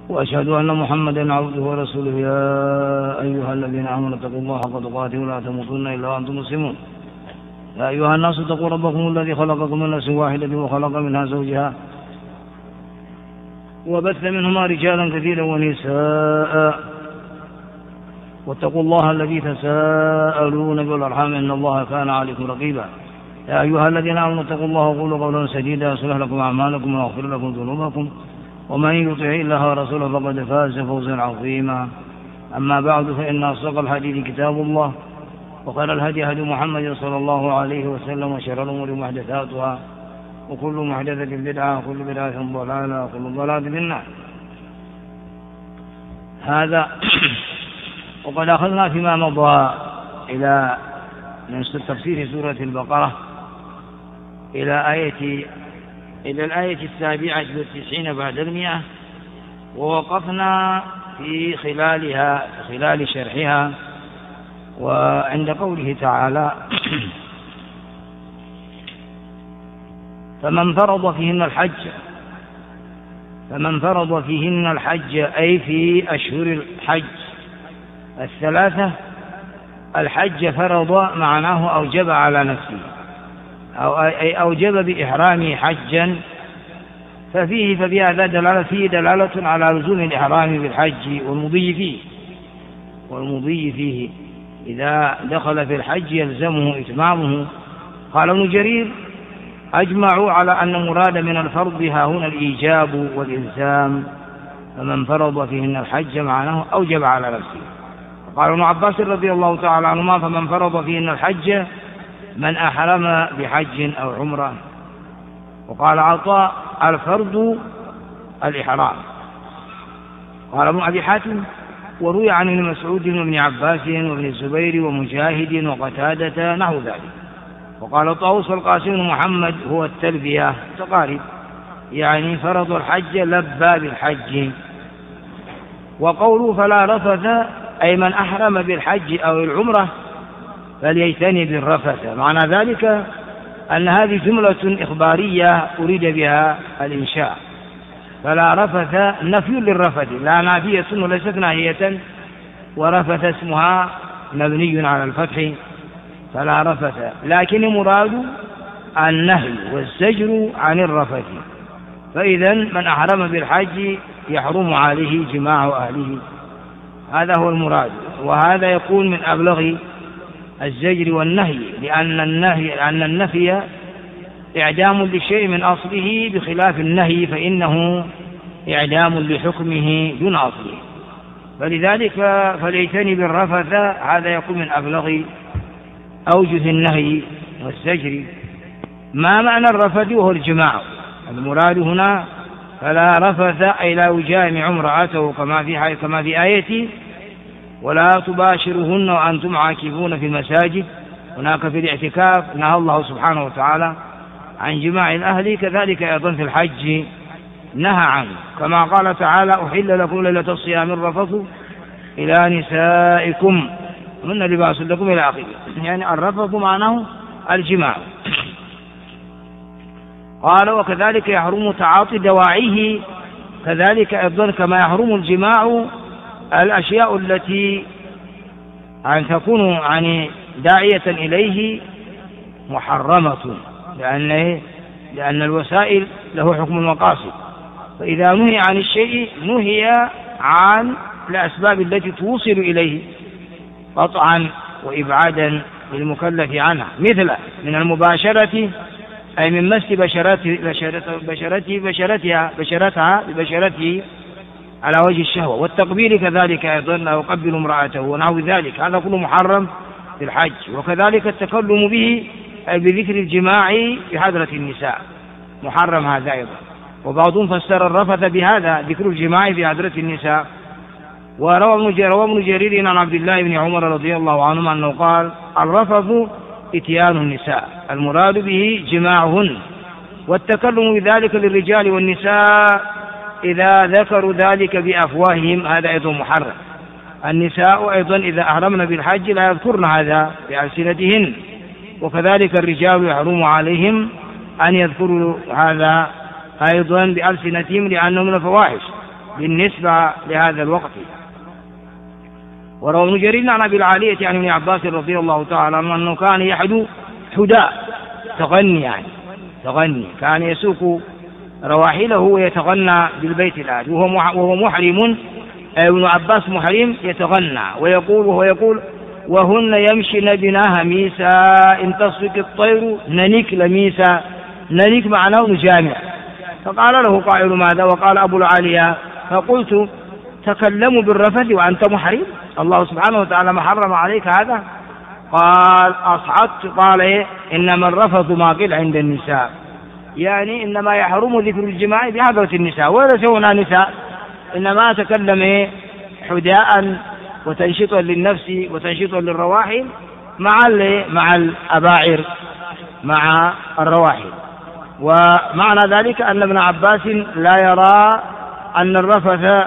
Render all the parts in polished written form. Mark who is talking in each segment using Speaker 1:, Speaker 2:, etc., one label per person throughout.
Speaker 1: وأشهد أن محمدا عبده ورسوله. يا أيها الذين آمنوا اتقوا الله حق تقاته ولا تموتن إلا وأنتم مسلمون. يا أيها الناس اتقوا ربكم الذي خلقكم من نفس واحدة وخلق منها زوجها وبث منهما رجالا كثيرا ونساء واتقوا الله الذي تساءلون به والأرحام إن الله كان عليكم رقيبا. يا أيها الذين آمنوا اتقوا الله وقولوا قولا سديدا يصلح لكم أعمالكم ويغفر لكم ذنوبكم ومن يطع الله ورسوله فقد فاز فوزا عظيما. أما بعد فإن أصدق الحديث كتاب الله وخير الهدي هدي محمد صلى الله عليه وسلم وشر الأمور محدثاتها وكل محدثة بدعة وكل بدعة ضلالة وكل ضلالة في النار. هذا وقد أخذنا فيما مضى إلى من تفسير سورة البقرة إلى الآية 97 بعد 100، ووقفنا في خلال شرحها وعند قوله تعالى: فمن فرض فيهن الحج أي في أشهر الحج الثلاثة. الحج فرض معناه أوجب على نفسه أي أوجب بإحرامه حجا، ففي هذا دلالة على لزوم الإحرام بالحج والمضي فيه إذا دخل في الحج يلزمه إتمامه. قال ابن جرير: أجمعوا على أن المراد من الفرض ها هنا الإيجاب والإلزام، فمن فرض فيهن الحج معناه أوجب على نفسه. قال ابن عباس رضي الله تعالى عنهما: فمن فرض فيهن الحج من أحرم بحج أو عمرة. وقال عطاء: الفرض الإحرام. قال ابن أبي حاتم: وروي عن ابن مسعود وابن عباس وابن الزبير ومجاهد وقتادة نحو ذلك. وقال طاووس والقاسم بن محمد: هو التلبية تقارب، يعني فرض الحج لبى بالحج. وقوله فلا رفث أي من أحرم بالحج أو العمرة فليجتنب الرفث. معنى ذلك أن هذه جملة إخبارية أريد بها الإنشاء. فلا رفث نفي للرفث، لا نافية وليست ناهية، ورفث اسمها مبني على الفتح فلا رفث، لكن مراد النهي والزجر عن الرفث. فإذا من أحرم بالحج يحرم عليه جماع أهله، هذا هو المراد. وهذا يكون من أبلغ الزجر والنهي، لأن النفي إعدام للشيء من أصله، بخلاف النهي فإنه إعدام لحكمه دون أصله. فلذلك فليجتنب الرفث، هذا يكون من أبلغ أوجه النهي والزجر. ما معنى الرفث؟ وهو الجماع. المراد هنا فلا رفث أي لا يجامع امرأته كما في آية: ولا تباشرهن وأنتم عاكفون في المساجد. هناك في الاعتكاف نهى الله سبحانه وتعالى عن جماع الأهل، كذلك أيضا في الحج نهى عنه، كما قال تعالى: أحل لكم ليلة الصيام الرفث إلى نسائكم هن لباس لكم إلى آخره. يعني الرفث معناه الجماع. قال: وكذلك يحرم تعاطي دواعيه، كذلك أيضا كما يحرم الجماع الأشياء التي أن تكون داعية إليه محرمة، لأن الوسائل له حكم المقاصد. فإذا نهي عن الشيء نهي عن الأسباب التي توصل إليه قطعا وإبعادا للمكلف عنها، مثل من المباشرة أي من مس بشرته على وجه الشهوة، والتقبيل كذلك أيضا لا يقبل امرأته ونحو ذلك، هذا كله محرم في الحج. وكذلك التكلم به أي بذكر الجماع في حضرة النساء محرم هذا أيضا. وبعضهم فسر الرفث بهذا، ذكر الجماع في حضرة النساء. وروى ابن جرير عن عبد الله بن عمر رضي الله عنهما أنه قال: الرفث إتيان النساء، المراد به جماعهن، والتكلم بذلك للرجال والنساء إذا ذكروا ذلك بأفواههم، هذا أيضا محرم. النساء أيضا إذا أحرمن بالحج لا يذكرن هذا بألسنتهن، وكذلك الرجال يحرم عليهم أن يذكروا هذا أيضا بألسنتهم لأنه من الفواحش. بالنسبة لهذا الوقت. وروى ابن جرير عن أبي العالية عن ابن عباس رضي الله تعالى عنه أنه كان يحدو حداء، تغني يعني تغني، كان يسوق رواحله ويتغنى بالبيت الآتي وهو محرم. ابن عباس محرم يتغنى وهو يقول وهن يمشين بنا هميسا إن تصفك الطير ننك لميسا. ننك معناه نجامع. فقال له قائل ماذا؟ وقال أبو العالية فقلت تكلموا بالرفث وأنت محرم، الله سبحانه وتعالى ما حرم عليك هذا؟ قال أصعدت. قال إيه؟ إنما الرفث ما قيل عند النساء، يعني إنما يحرم ذكر الجماع بحضرة النساء وليس هنا نساء، إنما تكلم حداء وتنشطا للنفس وتنشطا للرواحل مع الأباعر مع الرواحل. ومعنى ذلك أن ابن عباس لا يرى أن الرفث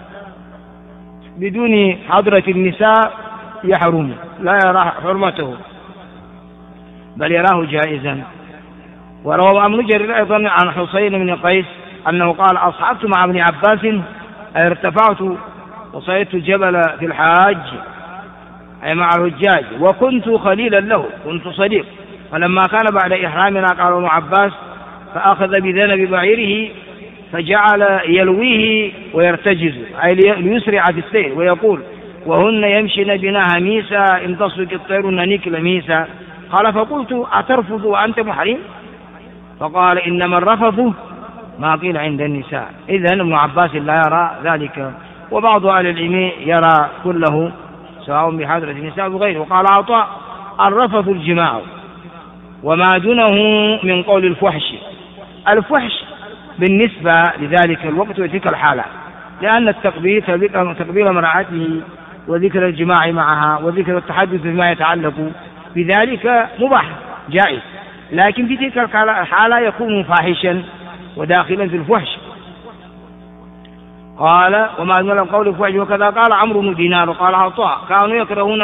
Speaker 1: بدون حضرة النساء يحرم، لا يرى حرمته بل يراه جائزا. وروى ابن جرير أيضا عن حسين بن قيس أنه قال أصعدت مع ابن عباس أي ارتفعت وصعدت الجبل في الحاج أي مع الحجاج وكنت خليلا له، كنت صديق. فلما كان بعد إحرامنا قال ابن عباس فأخذ بذنب بعيره فجعل يلويه ويرتجز أي ليسرع في السير ويقول وهن يمشين بنا هميسا إن تصفك الطير ننك لميسا. قال فقلت أترفض وأنت محرم؟ فقال إنما الرفض ما قيل عند النساء. إذن ابن عباس لا يرى ذلك، وبعض أهل العلم يرى كله سواء بحضرة النساء وغيره. وقال عطاء الرفث الجماع وما دونه من قول الفحش. الفحش بالنسبة لذلك الوقت وتلك الحالة، لأن تقبيل امرأته وذكر الجماع معها وذكر التحدث بما يتعلق بذلك مباح جائز، لكن في تلك الحالة يكون فاحشا وداخلا في الفحش. قال وما دون قول الفحش. وكذا قال عمرو بن دينار وقال عطاء كانوا يكرهون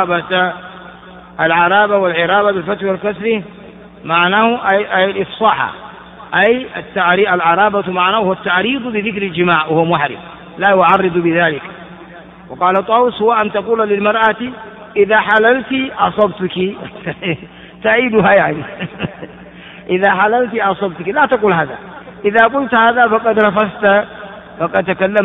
Speaker 1: العرابة والعرابة بالفتح والكسر معناه أي الإفصاحة، أي العرابة معناه هو التعريض بذكر الجماع وهو محرم لا يعرض بذلك. وقال طاووس هو أن تقول للمرأة إذا حللت أصبتك تعيدها يعني إذا حللت أصبتك، لا تقول هذا. إذا قلت هذا فقد رفضت، فقد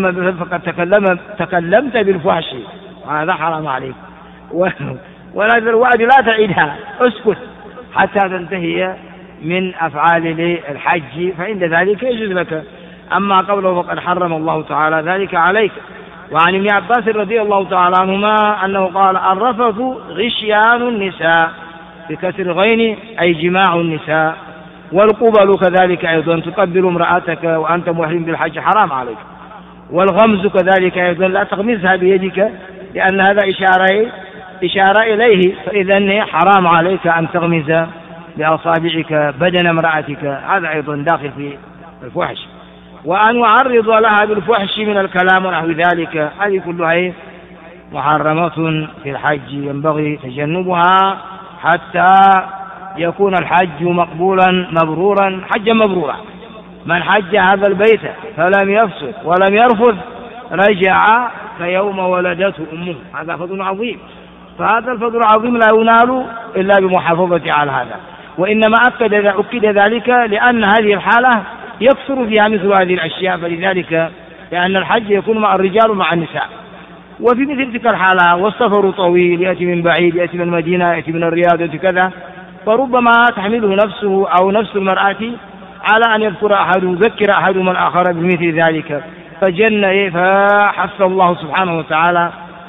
Speaker 1: تكلمت بالفحش، هذا حرام عليك. ولا الوعد لا تعيدها، اسكت حتى تنتهي من أفعال الحج، فعند ذلك يجوز لك. أما قوله فقد حرم الله تعالى ذلك عليك. وعن ابن عباس رضي الله تعالى عنهما أنه قال الرفث غشيان النساء بكسر غين أي جماع النساء. والقبل كذلك أيضا تقبل امرأتك وأنت محرم بالحج حرام عليك. والغمز كذلك أيضا لا تغمزها بيدك لأن هذا إشارة إليه، فإذا حرام عليك أن تغمز بأصابعك بدن امرأتك، هذا أيضا داخل في الفحش. وأن يعرض لها بالفحش من الكلام ونحو ذلك، هذه كلها محرمات في الحج ينبغي تجنبها حتى يكون الحج مقبولا مبرورا حجا مبرورا. من حج هذا البيت فلم يفسد ولم يرفث رجع كيوم ولدته أمه، هذا فضل عظيم. فهذا الفضل العظيم لا ينال إلا بمحافظة على هذا. وإنما أكد ذلك لأن هذه الحالة يكثر فيها مثل هذه الأشياء، فلذلك لأن الحج يكون مع الرجال ومع النساء. وفي مثل تلك الحالة والسفر طويل، يأتي من بعيد، يأتي من المدينة، يأتي من الرياض، يأتي كذا، فربما تحمله نفسه أو نفس المرأة على أن يذكر أحدهما الآخر بمثل ذلك، فحث الله سبحانه وتعالى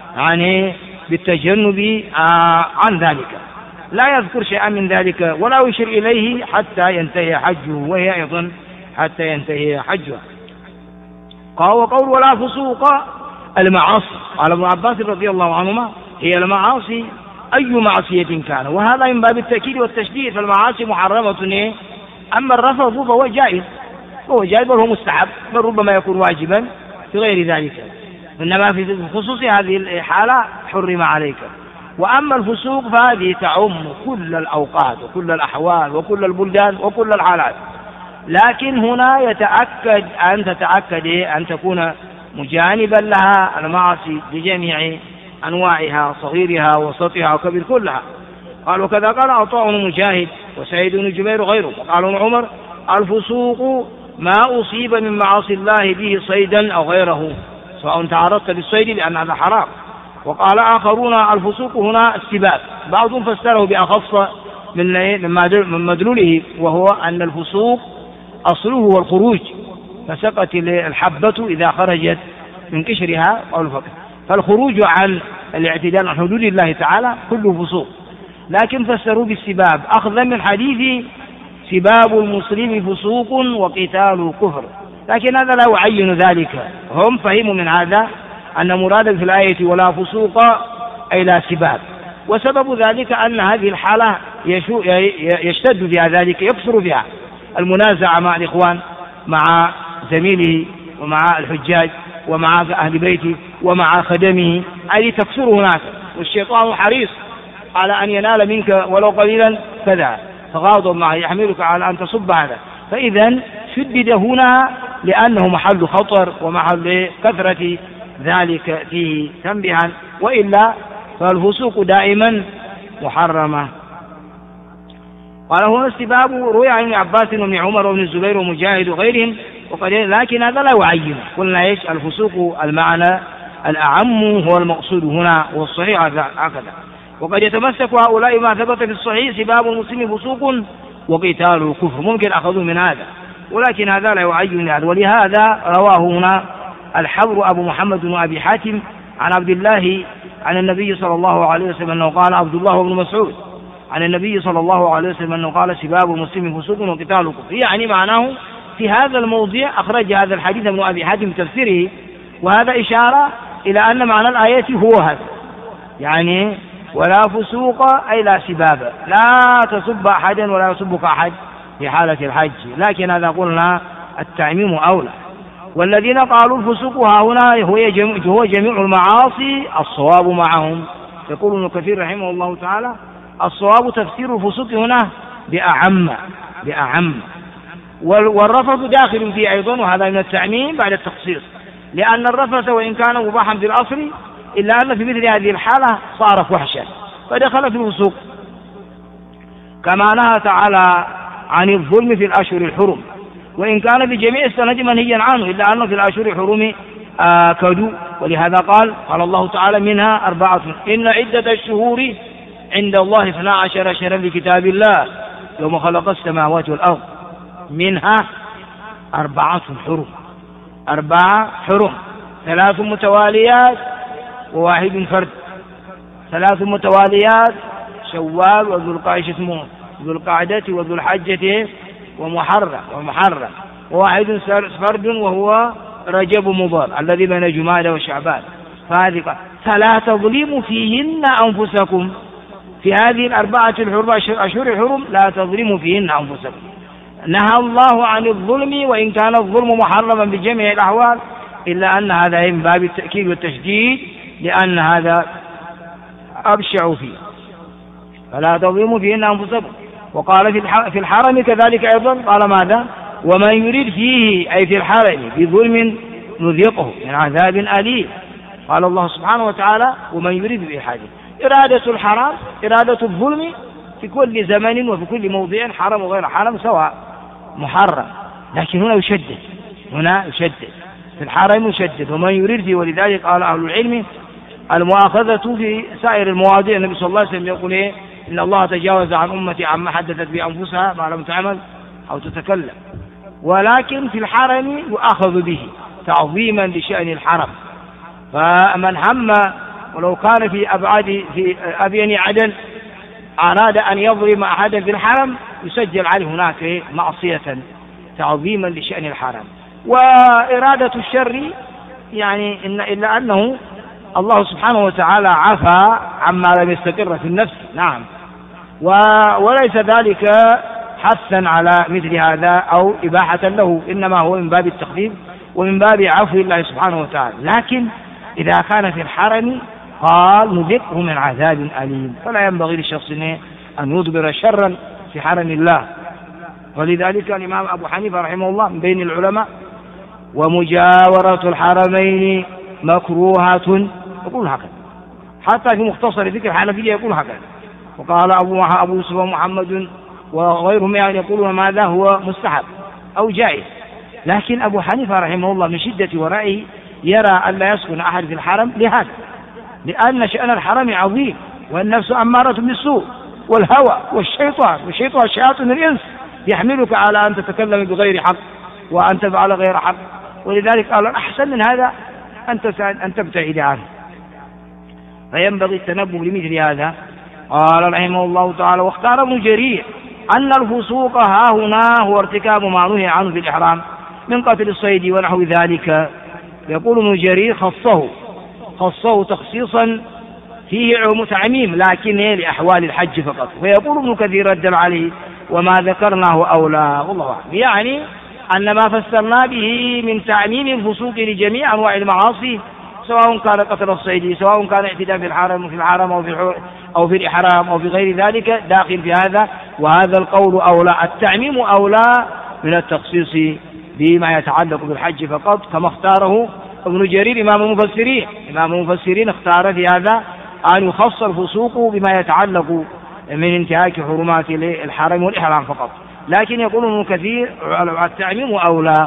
Speaker 1: بالتجنب عن ذلك، لا يذكر شيئا من ذلك ولا يشير إليه حتى ينتهي حجه، وهي أيضا حتى ينتهي حجه. وقول ولا فسوق المعاصي. قال ابن عباس رضي الله عنهما هي المعاصي أي معصية كان، وهذا من باب التأكيد والتشديد، فالمعاصي محرمة. أما الرفض فهو جائز، بل هو مستحب، بل ربما يكون واجبا في غير ذلك، إنما في خصوص هذه الحالة حرم عليك. وأما الفسوق فهذه تعم كل الأوقات وكل الأحوال وكل البلدان وكل الحالات، لكن هنا تتأكد أن تكون مجانبا لها المعاصي بجميع أنواعها صغيرها وسطها وكبير كلها. قال وكذا قال عطاء مجاهد وسعيد بن جبير وغيره. وقال ابن عمر الفسوق ما أصيب من معاصي الله به صيدا أو غيره سواء تعرضت للصيد لأن هذا حرام. وقال آخرون الفسوق هنا السباب، بعضهم فسره بأخص من مدلوله، وهو أن الفسوق أصله هو الخروج، فسقط الحبة إذا خرجت من قشرها أو الفقر، فالخروج عن الاعتدال عن حدود الله تعالى كله فسوق. لكن فسروا بالسباب أخذا من حديث سباب المسلم فسوق وقتال كفر، لكن هذا لا يعين ذلك. هم فهموا من هذا أن مراد في الآية ولا فسوق أي لا سباب، وسبب ذلك أن هذه الحالة يشتد فيها ذلك، يكثر فيها المنازعة مع الإخوان، مع زميله ومع الحجاج ومع أهل بيته ومع خدمه، هذه تكثر هناك، والشيطان حريص على أن ينال منك ولو قليلا كذا، فغاضب معه يحملك على أن تصب هذا. فإذا شدد هنا لأنه محل خطر ومحل كثرة ذلك فيه تنبيها، وإلا فالفسوق دائما محرمة. قال هو استباب روي عن ابن عباس وابن عمر وابن الزبير ومجاهد وغيرهم، لكن هذا لا يعين. قلنا ايش؟ الفسوق المعنى الأعم هو المقصود هنا، والصحيح هكذا. وقد يتمسك هؤلاء ما ثبت في الصحيح سباب المسلم فسوق وقتال كفر، ممكن أخذوا من هذا، ولكن هذا لا يعين هذا. ولهذا رواه هنا الحبر أبو محمد بن أبي حاتم عن عبد الله عن النبي صلى الله عليه وسلم أنه قال عبد الله بن مسعود عن النبي صلى الله عليه وسلم أنه قال سباب المسلم فسوق وقتال كفر، يعني معناه في هذا الموضع أخرج هذا الحديث ابن أبي حاتم بتفسيره، وهذا إشارة إلى أن معنى الآية هو هذا، يعني ولا فسوق أي لا سباب، لا تسب أحدا ولا يسبك أحد في حالة الحج، لكن هذا قلنا التعميم أولى. والذين قالوا الفسوق ها هنا هو جميع المعاصي، الصواب معهم. يقول ابن كثير رحمه الله تعالى الصواب تفسير الفسوق هنا بأعم، والرفث داخل فيه أيضا، وهذا من التعميم بعد التخصيص، لأن الرفث وإن كان مباحا في الأصل إلا أن في مثل هذه الحالة صار فحشا فدخل في الفسوق، كما نهى تعالى عن الظلم في الأشهر الحرم، وإن كان في جميع السنة منهيا عنه إلا أنه في الأشهر الحرم آكدوا. ولهذا قال الله تعالى منها 4 إن عدة الشهور عند الله 12 شهرا في كتاب الله يوم خلق السماوات والأرض منها 4 حرم، 4 حرم، 3 متواليات وواحد فرد، 3 متواليات شوال وذو القعدة اسمه ذو القعدة وذو الحجة ومحرم، وواحد فرد وهو رجب مضر الذي بين جمادى وشعبان. فهذه فلا تظلموا فيهن أنفسكم، في هذه 4 أشهر الحرم لا تظلموا فيهن أنفسكم. نهى الله عن الظلم وإن كان الظلم محرما بجميع الأحوال، إلا أن هذا من باب التأكيد والتشديد لأن هذا أبشع فيه، فلا تظلموا فيهن أنفسكم. وقال في الحرم كذلك أيضا قال ماذا؟ ومن يريد فيه أي في الحرم بظلم نذيقه من عذاب أليم. قال الله سبحانه وتعالى ومن يريد بإلحاد، إرادة الحرام إرادة الظلم في كل زمن وفي كل موضع، حرم وغير حرم سواء محرم، لكن هنا يشدد في الحرم يشدد ومن يريد فيه. ولذلك قال أهل العلم المؤاخذة في سائر المواضيع، النبي صلى الله عليه وسلم يقول إن الله تجاوز عن أمتي عما حدثت بأنفسها ما لم تعمل أو تتكلم، ولكن في الحرم يؤاخذ به تعظيما لشأن الحرم. فمن هم ولو كان في أبين عدن أراد أن يظلم أحدا في الحرم يسجل عليه هناك معصية تعظيما لشأن الحرم. وإرادة الشر يعني إلا أنه الله سبحانه وتعالى عفى عما لم يستقر في النفس، نعم، وليس ذلك حثا على مثل هذا أو إباحة له، إنما هو من باب التخفيف ومن باب عفو الله سبحانه وتعالى. لكن إذا كان في الحرم قال نذقه من عذاب أليم، فلا ينبغي للشخص أن يدبر شرا في حرم الله. ولذلك الإمام أبو حنيفة رحمه الله من بين العلماء ومجاورة الحرمين مكروهة، يقول هكذا. حتى في مختصر ذكر الحنفية يقول هكذا. وقال أبو يوسف ومحمد وغيرهم يعني يقولون ماذا هو مستحب أو جائز. لكن أبو حنيفة رحمه الله من شدة ورائه يرى أن لا يسكن أحد في الحرم لهذا، لأن شأن الحرم عظيم، والنفس أمارة بالسوء، والهوى والشيطان شياطين الإنس يحملك على أن تتكلم بغير حق وأن تفعل غير حق. ولذلك قال الأحسن من هذا أن تبتعد عنه، فينبغي التنبه لمثل هذا. قال رحمه الله تعالى: واختار ابن جرير أن الفسوق ها هنا هو ارتكاب ما نهي عنه في الإحرام من قتل الصيد ونحو ذلك. يقول ابن جرير خصه تخصيصا فيه تعميم، لكن لأحوال الحج فقط. ويقول ابن كثير ردا عليه: وما ذكرناه أولى، والله أعلم. يعني أن ما فسرنا به من تعميم الفسوق لجميع أنواع المعاصي، سواء كان قتل الصيد، سواء كان اعتداء في الحرم أو في الإحرام أو في غير ذلك، داخل في هذا. وهذا القول أولى، التعميم أولى من التخصيص بما يتعلق بالحج فقط، كما اختاره ابن جرير إمام المفسرين اختار في هذا أن يخص الفسوق بما يتعلق من انتهاك حرمات الحرم والإحرام فقط. لكن يقول ابن كثير التعميم أولى.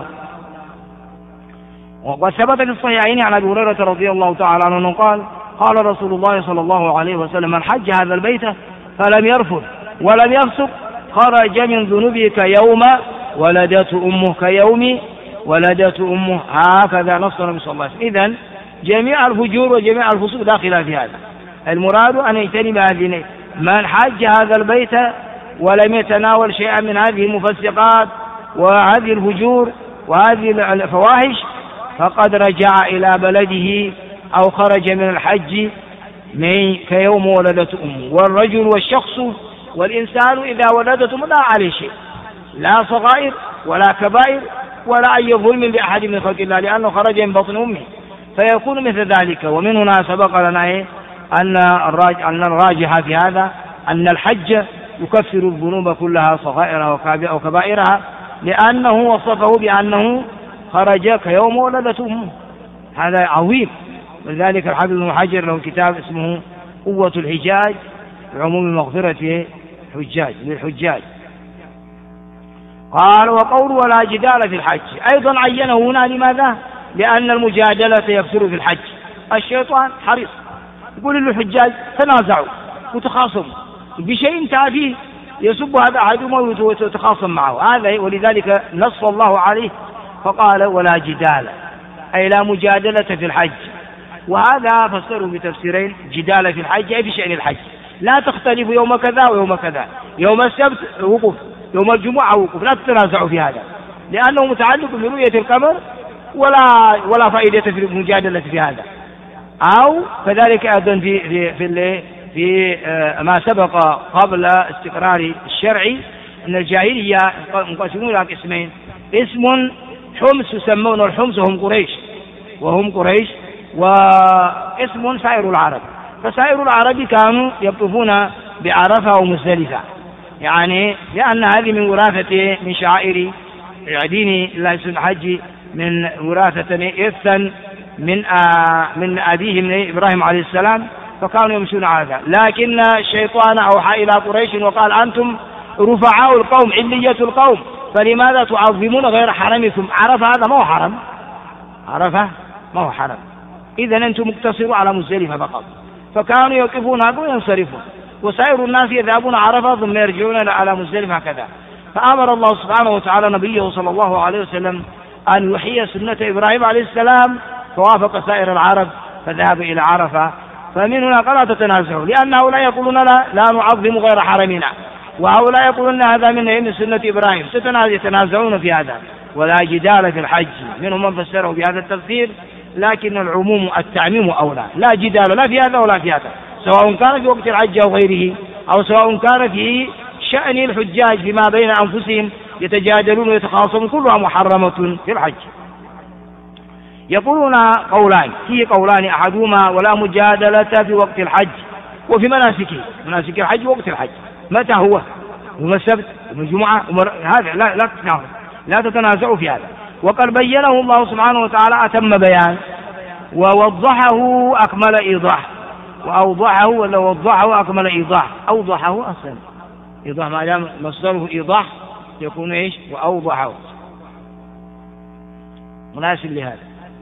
Speaker 1: وقد ثبت في الصحيحين عن أبي هريرة رضي الله تعالى عنه قال: قال رسول الله صلى الله عليه وسلم: من حج هذا البيت فلم يرفث ولم يفسق خرج من ذنوبه كيوم ولدته أمه، كيوم ولدته أمه. هكذا نص النبي صلى الله عليه وسلم. إذن جميع الفجور وجميع الفسوق داخلة في هذا. المراد أن يجتنب هذه. من حج هذا البيت ولم يتناول شيئا من هذه المفسقات وهذه الفجور وهذه الفواحش فقد رجع إلى بلده أو خرج من الحج كيوم ولدته أمه. والرجل والشخص والإنسان إذا ولدته لا عليه شيء، لا صغائر ولا كبائر ولا أي ظلم لأحد من خلق الله، لأنه خرج من بطن أمه، فيكون مثل ذلك. ومن هنا سبق لنا أن الراجح في هذا أن الحج يكفر الذنوب كلها صغائرها أو كبائرها، لأنه وصفه بأنه خرج كيوم ولدته أمه. هذا عظيم. ولذلك الحافظ ابن حجر له كتاب اسمه قوة الحجاج بعموم مغفرة للحجاج. قال: وقول ولا جدال في الحج أيضا عينه هنا. لماذا؟ لأن المجادلة يكثر في الحج. الشيطان حريص يقول للحجاج: تنازعوا وتخاصموا بشيء تافه يسب هذا أحدهم ويتخاصم معه. هذا ولذلك نص الله عليه فقال: ولا جدال، أي لا مجادلة في الحج. وهذا فسروا بتفسيرين: جدال في الحج أي في شأن الحج، لا تختلفوا يوم كذا ويوم كذا، يوم السبت وقوف، يوم الجمعة وقوف، لا تتنازعوا في هذا، لأنه متعلق برؤية القمر ولا فائدة في المجادلة في هذا. أو كذلك أيضا في ما سبق قبل استقرار الشرعي أن الجاهلية انقسموا إلى قسمين: اسم حمص يسمون الحمص وهم قريش، واسم سائر العرب. فسائر العرب كانوا يطوفون بعرفة ومزدلفة، يعني لأن هذه من وراثة من شعائر دين الله الحج، من وراثة إرثا من أبيهم إبراهيم عليه السلام، فكانوا يمشون على ذلك. لكن الشيطان أوحى إلى قريش وقال: أنتم رفعاء القوم، علية القوم، فلماذا تعظمون غير حرمكم؟ عرفة هذا ما هو حرم، عرفة ما هو حرم، إذن أنتم مقتصروا على مزدلفة فقط. فكانوا يوقفون هذا وينصرفون، وسائر الناس يذهبون عرفة ثم يرجعون على مزدلفة هكذا. فأمر الله سبحانه وتعالى نبيه صلى الله عليه وسلم أن يحيي سنة إبراهيم عليه السلام، فوافق سائر العرب فذهب إلى عرفة. فمن هنا قال: لا تتنازعوا، لأن هؤلاء يقولون لا نعظم غير حرمنا، وهؤلاء يقولون هذا من سنة إبراهيم، يتنازعون في هذا. ولا جدال في الحج، منهم من فسره بهذا التفسير، لكن العموم التعميم أولى، لا جدال لا في هذا ولا في هذا، سواء كان في وقت الحج أو غيره، أو سواء كان في شأن الحجاج فيما بين أنفسهم يتجادلون ويتخاصمون، كلها محرمة في الحج. يقولون قولان، فيه قولان: أحدهما ولا مجادلة في وقت الحج وفي مناسك الحج وقت الحج. متى هو؟ يوم السبت، يوم الجمعة، هذا لا تتنازعوا في هذا. وقد بينه الله سبحانه وتعالى أتم بيان، ووضحه أكمل إيضاح، وأوضحه ولا وضحه أكمل إيضاح. أوضحه أصلا إيضاح ما دام مصدره إيضاح يكون إيش؟ وأوضحه مناسب لهذا.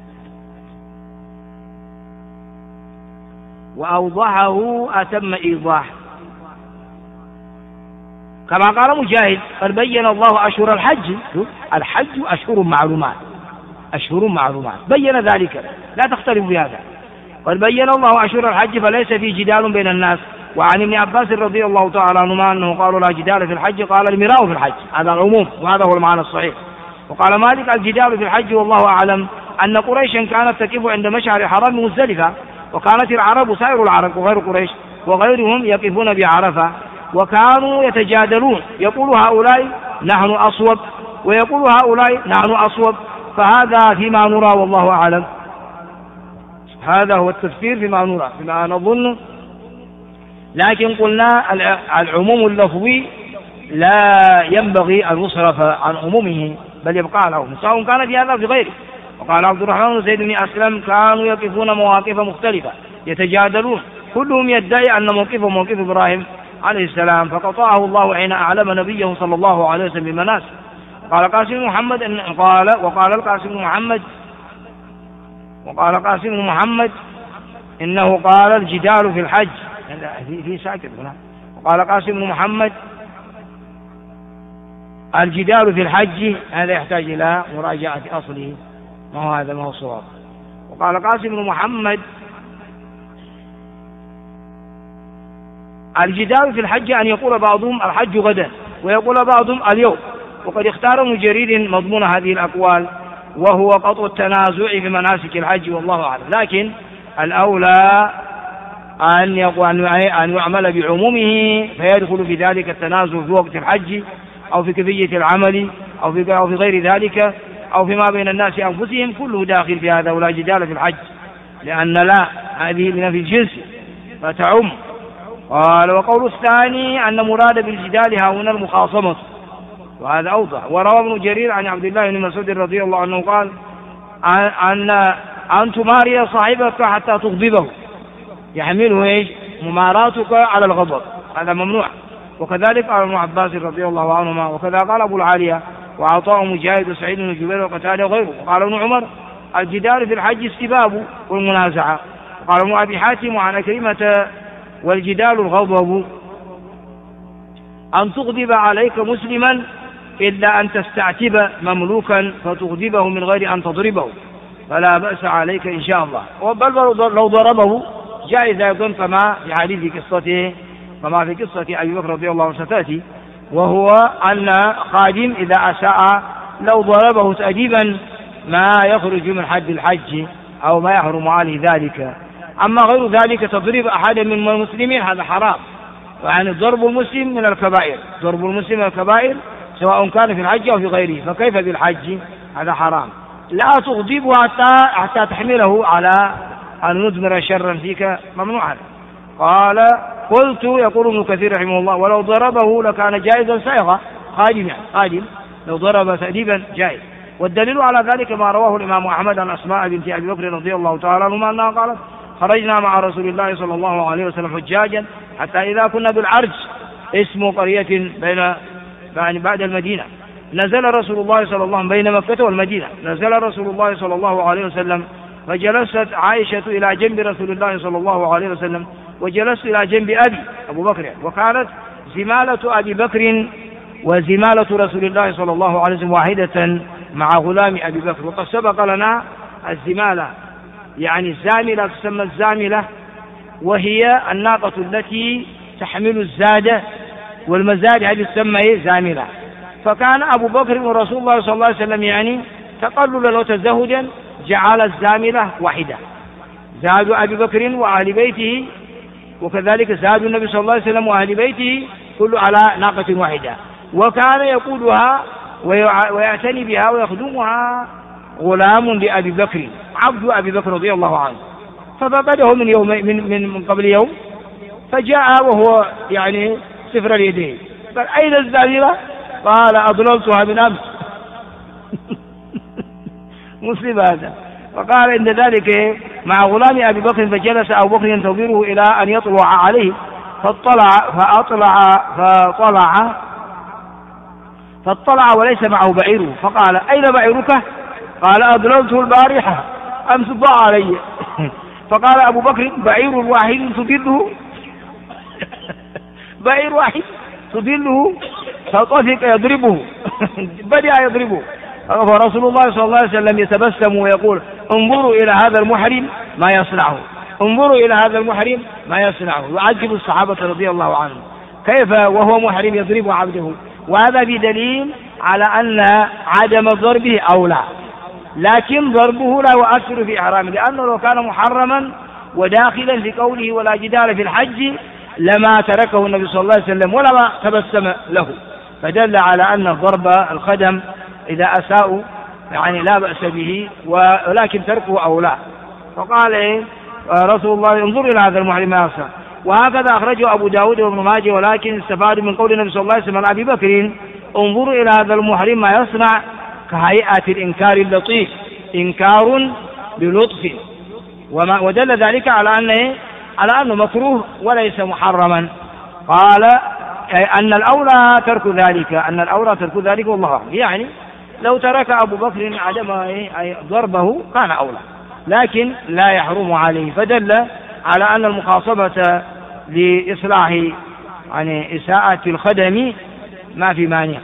Speaker 1: وأوضحه أتم إيضاح، كما قال مجاهد قد بين الله أشهر الحج. الحج أشهر معلومات، أشهر معلومات، بين ذلك لا تختلف في هذا. قد بين الله أشهر الحج فليس فيه جدال بين الناس. وعن ابن عباس رضي الله تعالى عنهما أنه قالوا لا جدال في الحج، قال المراء في الحج، هذا العموم وهذا هو المعنى الصحيح. وقال مالك الجدال في الحج والله أعلم أن قريشا كانت تقف عند مشعر حرم مزدلفة، وكانت العرب سائر العرب وغير قريش وغيرهم يقفون بعرفة، وكانوا يتجادلون، يقول هؤلاء نحن أصوب ويقول هؤلاء نحن أصوب، فهذا فيما نرى والله أعلم. هذا هو التفسير فيما نرى فيما نظن، لكن قلنا العموم اللفظي لا ينبغي أن يصرف عن عمومه بل يبقى له سواء كان في هذا أو في غيره. وقال عبد الرحمن بن زيد بن أسلم كانوا يقفون مواقف مختلفة يتجادلون، كلهم يدعي أن موقفه موقف إبراهيم عليه السلام، فقطعه الله حين أعلم نبيه صلى الله عليه وسلم بمناسك. قال قاسم محمد وقال قاسم محمد إنه قال الجدال في الحج في ساكت هنا. وقال قاسم محمد الجدال في الحج، هذا يحتاج إلى مراجعة أصله، ما هو هذا ما هو الصواب. وقال قاسم محمد الجدال في الحج أن يقول بعضهم الحج غدا ويقول بعضهم اليوم، وقد اختار ابن جرير مضمون هذه الأقوال وهو قطع التنازع في مناسك الحج والله أعلم. لكن الأولى أن يعمل بعمومه فيدخل في ذلك التنازع في وقت الحج أو في كيفية العمل أو في غير ذلك أو فيما بين الناس أنفسهم، كله داخل في هذا ولا جدال في الحج، لأن لا هذه لنفي الجنس فتعم. قال وقول الثاني أن مراد بالجدال ها هنا المخاصمة، وهذا أوضح. وروى ابن جرير عن عبد الله بن مسعود رضي الله عنه قال أن تماري صاحبك حتى تغضبه، يحمله إيش؟ مماراتك على الغضب، هذا ممنوع. وكذلك قال ابن عباس رضي الله عنهما، وكذا قال أبو العالية وعطاء مجاهد وسعيد بن جبير وقتادة وغيره. وقال ابن عمر الجدال في الحج السباب والمنازعة. قال ابن أبي حاتم عن كلمة والجدال الغضب أن تغضب عليك مسلما إلا أن تستعتب مملوكا فتغضبه من غير أن تضربه، فلا بأس عليك إن شاء الله. بل لو ضربه جائز أيضا كما في حديث قصته كما في قصة أبي بكر رضي الله عنه ستأتي، وهو أن خادم إذا أساء لو ضربه تأديبا ما يخرج من حد الحج أو ما يحرم عليه ذلك. أما غير ذلك تضريب أحد من المسلمين هذا حرام، يعني ضرب المسلم من الكبائر، ضرب المسلم من الكبائر سواء كان في الحج أو في غيره، فكيف بالحج؟ هذا حرام. لا تغضبه حتى تحمله على أن ندمر شرا فيك، ممنوعا. قال قلت يقول ابن كثير رحمه الله ولو ضربه لكان جائزا سائغا، خادم لو ضرب تأديبا جائز. والدليل على ذلك ما رواه الإمام أحمد عن أسماء بنت أبي بكر رضي الله تعالى عنهما أنها قالت خرجنا مع رسول الله صلى الله عليه وسلم حجاجا حتى إذا كنا بالعرج اسم قرية بعد المدينة نزل رسول الله صلى الله عليه وسلم بين مكة والمدينة، نزل رسول الله صلى الله عليه وسلم فجلست عائشة إلى جنب رسول الله صلى الله عليه وسلم وجلست إلى جنب أبو بكر، وكانت زمالة أبي بكر وزمالة رسول الله صلى الله عليه وسلم واحدة مع غلام أبي بكر. وقد سبق لنا الزمالة يعني الزاملة، تسمى الزاملة وهي الناقة التي تحمل الزاد والمزاد، هذه تسمى زاملة. فكان أبو بكر ورسول الله صلى الله عليه وسلم يعني تقللا وتزهدا جعل الزاملة واحدة، زاد أبي بكر وأهل بيته وكذلك زاد النبي صلى الله عليه وسلم وأهل بيته كله على ناقة واحدة، وكان يقودها ويعتني بها ويخدمها غلام لأبي بكر عبد أبي بكر رضي الله عنه. ففقده من يوم من قبل يوم، فجاء وهو يعني صفر اليدين، قال أين الزاملة؟ قال أضللتها من أمس. مسلم هذا. فقال عند ذلك مع غلام أبي بكر، فجلس أبو بكر ينتظره إلى أن يطلع عليه، فاطلع وليس معه بعيره، فقال أين بعيرك؟ قال أضللته البارحة أمس ضاع علي. فقال أبو بكر بعير واحد تضله بعير واحد تضله، فطفق يضربه بدأ يضربه. فرسول الله صلى الله عليه وسلم يتبسم ويقول انظروا إلى هذا المحرم ما يصنعه، انظروا إلى هذا المحرم ما يصنعه. يعجب الصحابة رضي الله عنهم كيف وهو محرم يضرب عبده. وهذا بدليل على أن عدم ضربه أولى، لكن ضربه لا يؤثر في إحرامه، لأنه لو كان محرما وداخلا في قوله ولا جدال في الحج لما تركه النبي صلى الله عليه وسلم ولما تبسم له. فدل على أن ضرب الخدم إذا أساءوا يعني لا بأس به، ولكن تركه أولى. فقال رسول الله انظر إلى هذا المحرم ما يصنع. وهكذا أخرجه أبو داود وابن ماجه، ولكن استفادوا من قول النبي صلى الله عليه وسلم عن أبي بكر انظروا إلى هذا المحرم ما يصنع كهيئة الإنكار اللطيف، إنكار بلطف. ودل ذلك على أنه مكروه وليس محرما. قال أن الأولى ترك ذلك، والله أعلم. يعني لو ترك أبو بكر عدم ضربه كان أولى، لكن لا يحرم عليه. فدل على أن المخاصمة لإصلاح يعني إساءة الخدم ما في مانع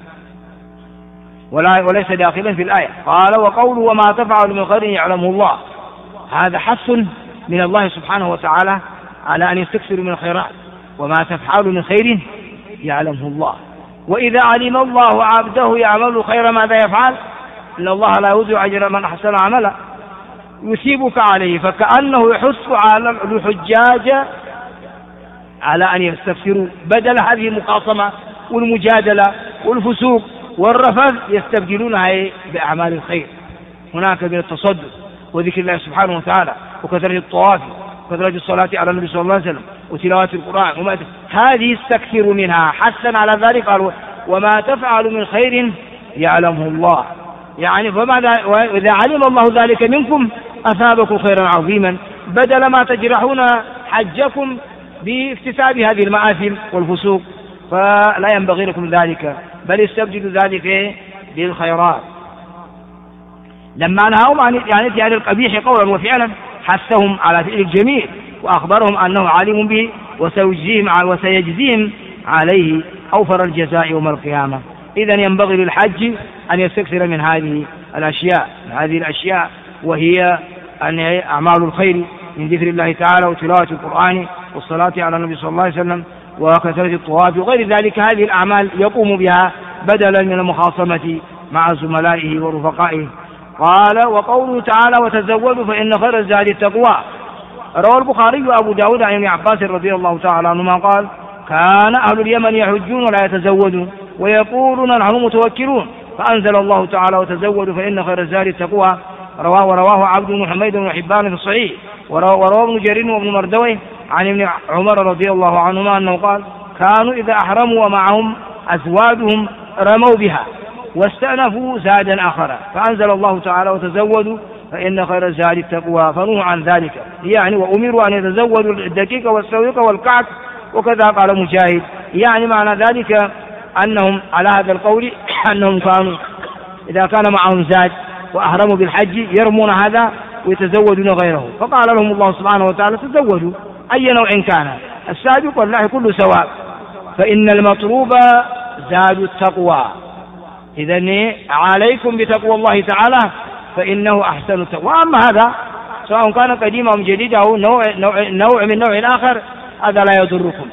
Speaker 1: وليس داخلا في الآية. قال وقوله وما تفعل من خير يعلمه الله، هذا حث من الله سبحانه وتعالى على أن يستكثروا من الخيرات. وما تفعل من خير يعلمه الله. وإذا علم الله عبده يعمل خير ماذا يفعل؟ إن الله لا يضيع أجر من أحسن عملا، يثيبك عليه. فكأنه يحث على الحجاج على أن يستفسروا، بدل هذه المخاصمة والمجادلة والفسوق والرفث يستبدلونها بأعمال الخير. هناك من التصدق وذكر الله سبحانه وتعالى وكثرة الطواف وكثرة الصلاة على النبي صلى الله عليه وسلم وتلاوة القرآن هذه استكثروا منها. حثا على ذلك قال وما تفعل من خير يعلمه الله. يعني وإذا علم الله ذلك منكم أثابكم خيرا عظيما، بدل ما تجرحون حجكم باكتساب هذه المآثم والفسوق، فلا ينبغي لكم ذلك، بل استبدلوا ذلك بالخيرات. لما نهاهم عن القبيح قولا وفعلا حثهم على فعل الجميل، وأخبرهم أنه عالم به وسيجزيهم عليه أوفر الجزاء يوم القيامة. إذن ينبغي للحج أن يستكثر من هذه الأشياء وهي أعمال الخير من ذكر الله تعالى وتلاوة القرآن والصلاة على النبي صلى الله عليه وسلم وكثرة الطواف وغير ذلك. هذه الأعمال يقوم بها بدلا من المخاصمة مع زملائه ورفقائه. قال وقوله تعالى وتزودوا فإن خير الزاد التقوى. روى البخاري وأبو داود عن ابن عباس رضي الله تعالى عنهما قال كان أهل اليمن يحجون ولا يتزودون ويقولون نحن متوكلون، فأنزل الله تعالى وتزودوا فإن خير الزاد التقوى. رواه عبد بن حميد بن حبان في الصحيح. وروى ابن جرير وابن مردويه عن ابن عمر رضي الله عنهما أنه قال كانوا إذا أحرموا ومعهم أزوادهم رموا بها واستأنفوا زادا آخر، فأنزل الله تعالى وتزودوا فإن خير الزاد التقوى، فنهوا عن ذلك. يعني وأمروا أن يتزودوا الدقيق والسويق والكعك، وكذا قال مجاهد. يعني معنى ذلك أنهم على هذا القول أنهم كانوا إذا كان معهم زاد وأحرموا بالحج يرمون هذا ويتزودون غيره، فقال لهم الله سبحانه وتعالى تزودوا أي نوع كان، السابق والله كله سواء، فإن المطلوب زاد التقوى. إذن عليكم بتقوى الله تعالى فإنه أحسن التقوى. أما هذا سواء كان قديم أو جديد أو نوع من نوع آخر هذا لا يضركم.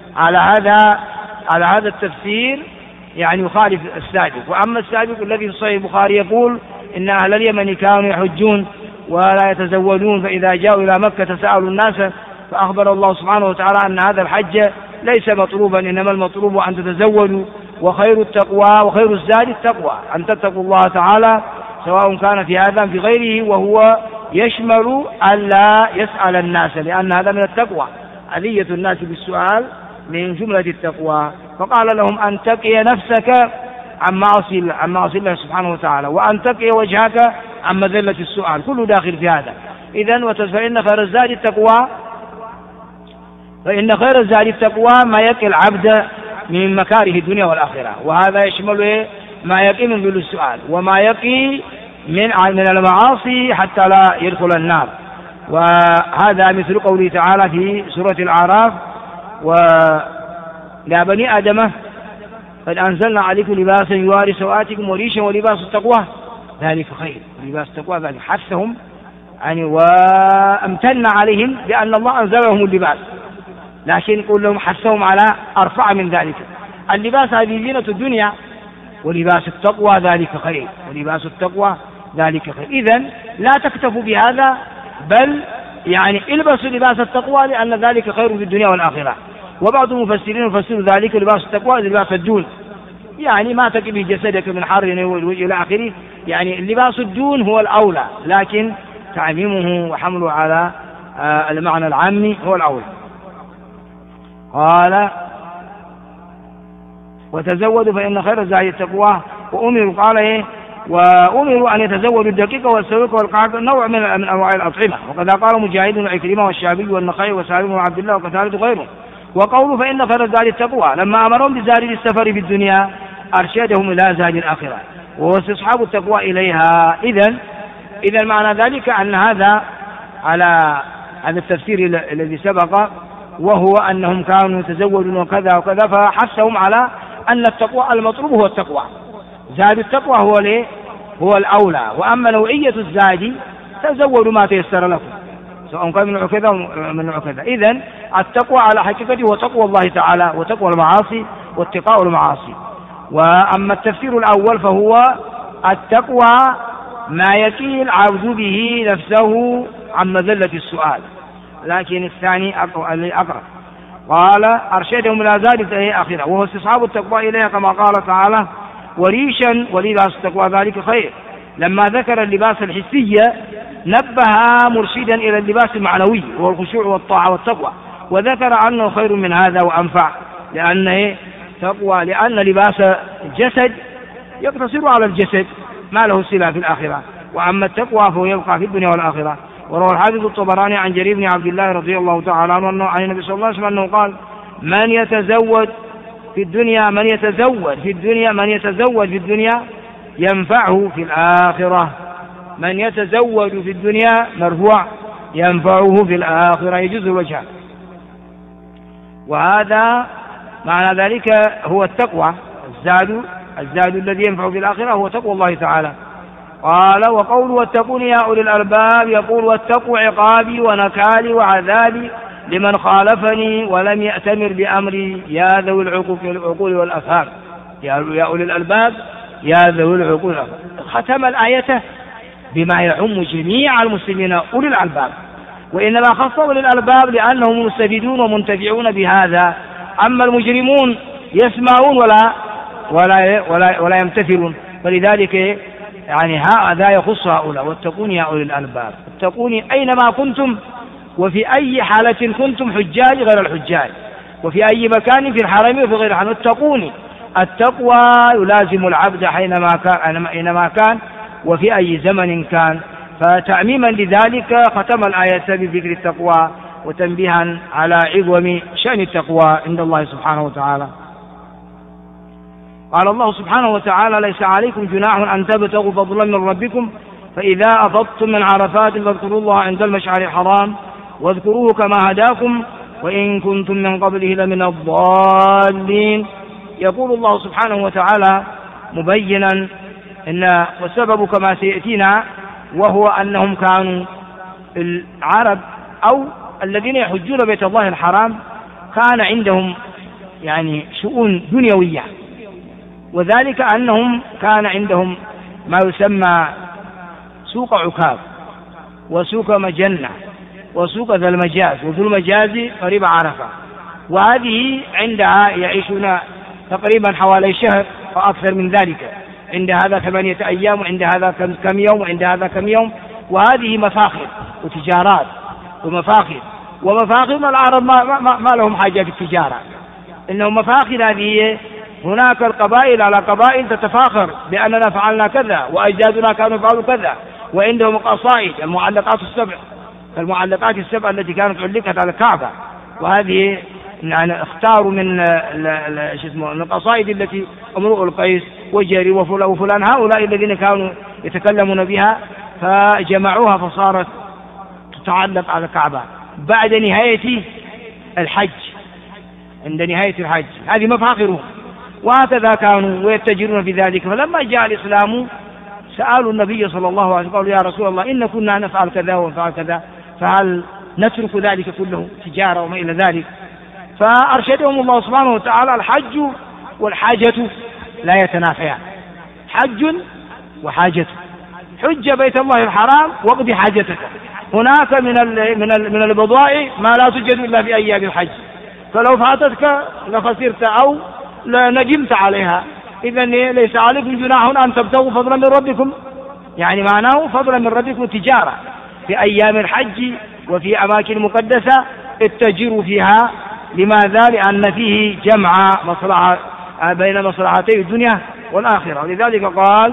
Speaker 1: على هذا التفسير يعني يخالف السابق. وأما السابق الذي في صحيح البخاري يقول إن أهل اليمن كانوا يحجون ولا يتزودون، فإذا جاءوا إلى مكة سألوا الناس، فأخبر الله سبحانه وتعالى أن هذا الحج ليس مطلوبا، إنما المطلوب أن تتزودوا، وخير التقوى وخير الزاد التقوى، أن تتقوا الله تعالى سواء كان في هذا في غيره، وهو يشمل ألا يسأل الناس، لأن هذا من التقوى، أذية الناس بالسؤال من جملة التقوى. فقال لهم أن تقي نفسك عن معصية الله سبحانه وتعالى، وأن تقي وجهك عن مذلة السؤال، كله داخل في هذا. إذن فإن خير الزاد التقوى، فإن خير الزاد التقوى ما يقي العبد من مكاره الدنيا والآخرة، وهذا يشمل ما يقي من ذل السؤال وما يقي من المعاصي حتى لا يدخل النار. وهذا مثل قوله تعالى في سورة الأعراف: ويا بني آدم قد أنزلنا عليكم لباسا يواري سوآتكم وريشا ولباس التقوى ذلك خير. لباس التقوى ذلك حثهم يعني وامتن عليهم بأن الله أنزل لهم اللباس، لكن يقول لهم حثهم على أرفع من ذلك. اللباس هذه زينة الدنيا، ولباس التقوى ذلك خير، ولباس التقوى ذلك خير. إذن لا تكتفوا بهذا، بل يعني البسوا لباس التقوى لأن ذلك خير في الدنيا والآخرة. وبعض المفسرين يفسروا ذلك لباس التقوى لباس الدون، يعني ما تقي به جسدك من حر والوجه إلى آخره، يعني لباس الدون هو الأولى، لكن تعميمه وحمله على المعنى العامي هو الأولى. قال: وتزودوا فإن خير الزاد التقوى. وأمروا قال إيه؟ وأمروا أن يتزودوا الدقيق والسويق والقعق، نوع من أنواع الأطعمة، وكذا قال مجاهد وعكرمة والشعبي والنخعي وسالم وعبد الله وقتادة غيره. وقوله فإن خير الزاد التقوى لما أمرهم بزاد السفر في الدنيا أرشدهم إلى زاد الآخرة وهو استصحاب التقوى إليها. إذن معنى ذلك أن هذا على هذا التفسير الذي سبق، وهو أنهم كانوا يتزودون وكذا وكذا، فحثهم على أن التقوى المطلوب هو التقوى، زاد التقوى هو الأولى. وأما نوعية الزاد تزودوا ما تيسر لكم، سواء كان من نوع كذا ومن نوع كذا. إذن التقوى على حقيقته هو تقوى الله تعالى وتقوى المعاصي واتقاء المعاصي. وأما التفسير الأول فهو التقوى ما يقي العبد به نفسه عن مذلة السؤال، لكن الثاني أقرب. قال: أرشدهم إلى زاد آخرة وهو استصحاب التقوى إليها، كما قال تعالى: وريشا ولباس التقوى ذلك خير. لما ذكر اللباس الحسي نبه مرشدا إلى اللباس المعنوي وهو الخشوع والطاعة والتقوى، وذكر أنه خير من هذا وأنفع، لأن لباس الجسد يقتصر على الجسد ما له صلة في الآخرة، وأما التقوى فهو يبقى في الدنيا والآخرة. وروى الحافظ الطبراني عن جرير بن عبد الله رضي الله تعالى عنه عن النبي صلى الله عليه وسلم أنه قال: من يتزود في الدنيا ينفعه في الآخرة. من يتزود في الدنيا مرفوع ينفعه في الآخرة، يجوز الوجه. وهذا معنى ذلك هو التقوى، الزاد الذي ينفع في الآخرة هو تقوى الله تعالى. قال: وقول واتقون يا أولي الألباب، يقول: واتقوا عقابي ونكالي وعذابي لمن خالفني ولم يأتمر بأمري يا ذوي العقول والأفهام. يا أولي الألباب يا ذوي العقول والأفهام. ختم الآية بما يعم جميع المسلمين أولي الألباب، وإنما خص أولي الألباب لأنهم مستفيدون ومنتفعون بهذا. أما المجرمون يسمعون ولا يمتثلون، فلذلك يعني هذا يخص هؤلاء. واتقون يا أولي الألباب، اتقوني أينما كنتم وفي أي حالة كنتم، حجاج غير الحجاج، وفي أي مكان في الحرم وفي غير الحرم. اتقوني، التقوى يلازم العبد حينما كان وفي أي زمن كان. فتعميما لذلك ختم الآية بذكر التقوى وتنبيها على عظم شأن التقوى عند الله سبحانه وتعالى. قال الله سبحانه وتعالى: ليس عليكم جناح أن تبتغوا فضلا من ربكم فإذا أفضتم من عرفات فاذكروا الله عند المشعر الحرام واذكروه كما هداكم وإن كنتم من قبله لمن الضالين. يقول الله سبحانه وتعالى مبينا إن والسبب كما سيأتينا، وهو أنهم كانوا العرب أو الذين يحجون بيت الله الحرام كان عندهم يعني شؤون دنيوية، وذلك أنهم كان عندهم ما يسمى سوق عكاظ وسوق مجنة وسوق ذا المجاز وذو المجاز قريب عرفة، وهذه عندها يعيشون تقريبا حوالي شهر وأكثر من ذلك، عند هذا 8 أيام وعند هذا كم يوم وعند هذا كم يوم. وهذه مفاخر وتجارات ومفاخر العرب ما لهم حاجة في التجارة، إنهم مفاخر هذه هناك القبائل على قبائل تتفاخر بأننا فعلنا كذا وأجدادنا كانوا يفعلوا كذا، وعندهم قصائد المعلقات السبع، المعلقات السبع التي كانت علقت على الكعبة، وهذه يعني اختاروا من القصائد التي امرؤ القيس وجري وفلان هؤلاء الذين كانوا يتكلمون بها، فجمعوها فصارت تتعلق على الكعبة بعد نهاية الحج، عند نهاية الحج. هذه مفاخرهم، وهكذا كانوا ويتجرون في ذلك. فلما جاء الإسلام سألوا النبي صلى الله عليه وسلم قالوا: يا رسول الله، إن كنا نفعل كذا ونفعل كذا، فهل نترك ذلك كله تجارة وما إلى ذلك؟ فأرشدهم الله سبحانه وتعالى: الحج والحاجة لا يتنافيان، حج وحاجة. حج بيت الله الحرام واقض حاجتك. هناك من البضائع ما لا توجد إلا في أيام الحج، فلو فاتتك لخسرت أو ندمت عليها. إذن ليس عليكم جناح أن تبتغوا فضلا من ربكم، يعني معناه فضلا من ربكم تجارة في أيام الحج وفي أماكن مقدسة اتجروا فيها. لماذا؟ لأن فيه جمع مصلحة بين مصلحتي الدنيا والآخرة. ولذلك قال: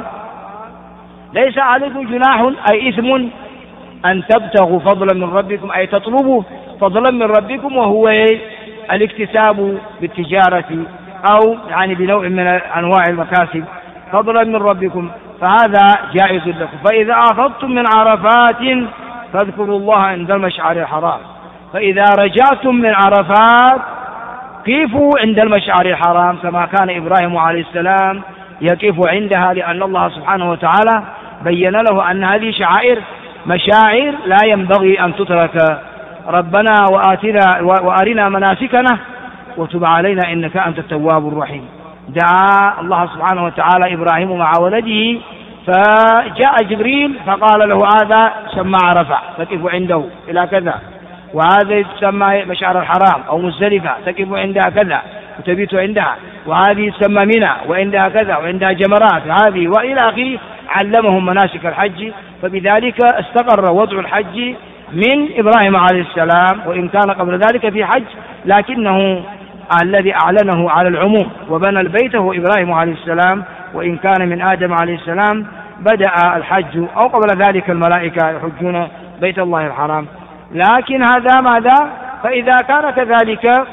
Speaker 1: ليس عليكم جناح أي إثم أن تبتغوا فضلا من ربكم، أي تطلبوا فضلا من ربكم، وهو الاكتساب بالتجارة أو يعني بنوع من أنواع المكاسب فضلا من ربكم، فهذا جائز لكم. فإذا أفضتم من عرفات فاذكروا الله عند المشعر الحرام. فإذا رجعتم من عرفات قفوا عند المشعر الحرام، كما كان إبراهيم عليه السلام يقف عندها، لأن الله سبحانه وتعالى بين له أن هذه شعائر مشاعر لا ينبغي أن تترك. ربنا وأرنا مناسكنا وتب علينا إنك أنت التواب الرحيم. دعا الله سبحانه وتعالى إبراهيم مع ولده، فجاء جبريل فقال له: هذا سمى عرفة تقف عنده إلى كذا، وهذا يسمى مشعر الحرام أو مزدلفة تقف عندها كذا وتبيت عندها، وهذه تسمى منى وعندها كذا وعندها جمرات هذه وإلى آخره. علمهم مناسك الحج، فبذلك استقر وضع الحج من إبراهيم عليه السلام، وإن كان قبل ذلك في حج، لكنه الذي أعلنه على العموم وبنى البيت هو إبراهيم عليه السلام، وإن كان من آدم عليه السلام بدأ الحج، أو قبل ذلك الملائكة يحجون بيت الله الحرام. لكن هذا ماذا؟ فإذا كان كذلك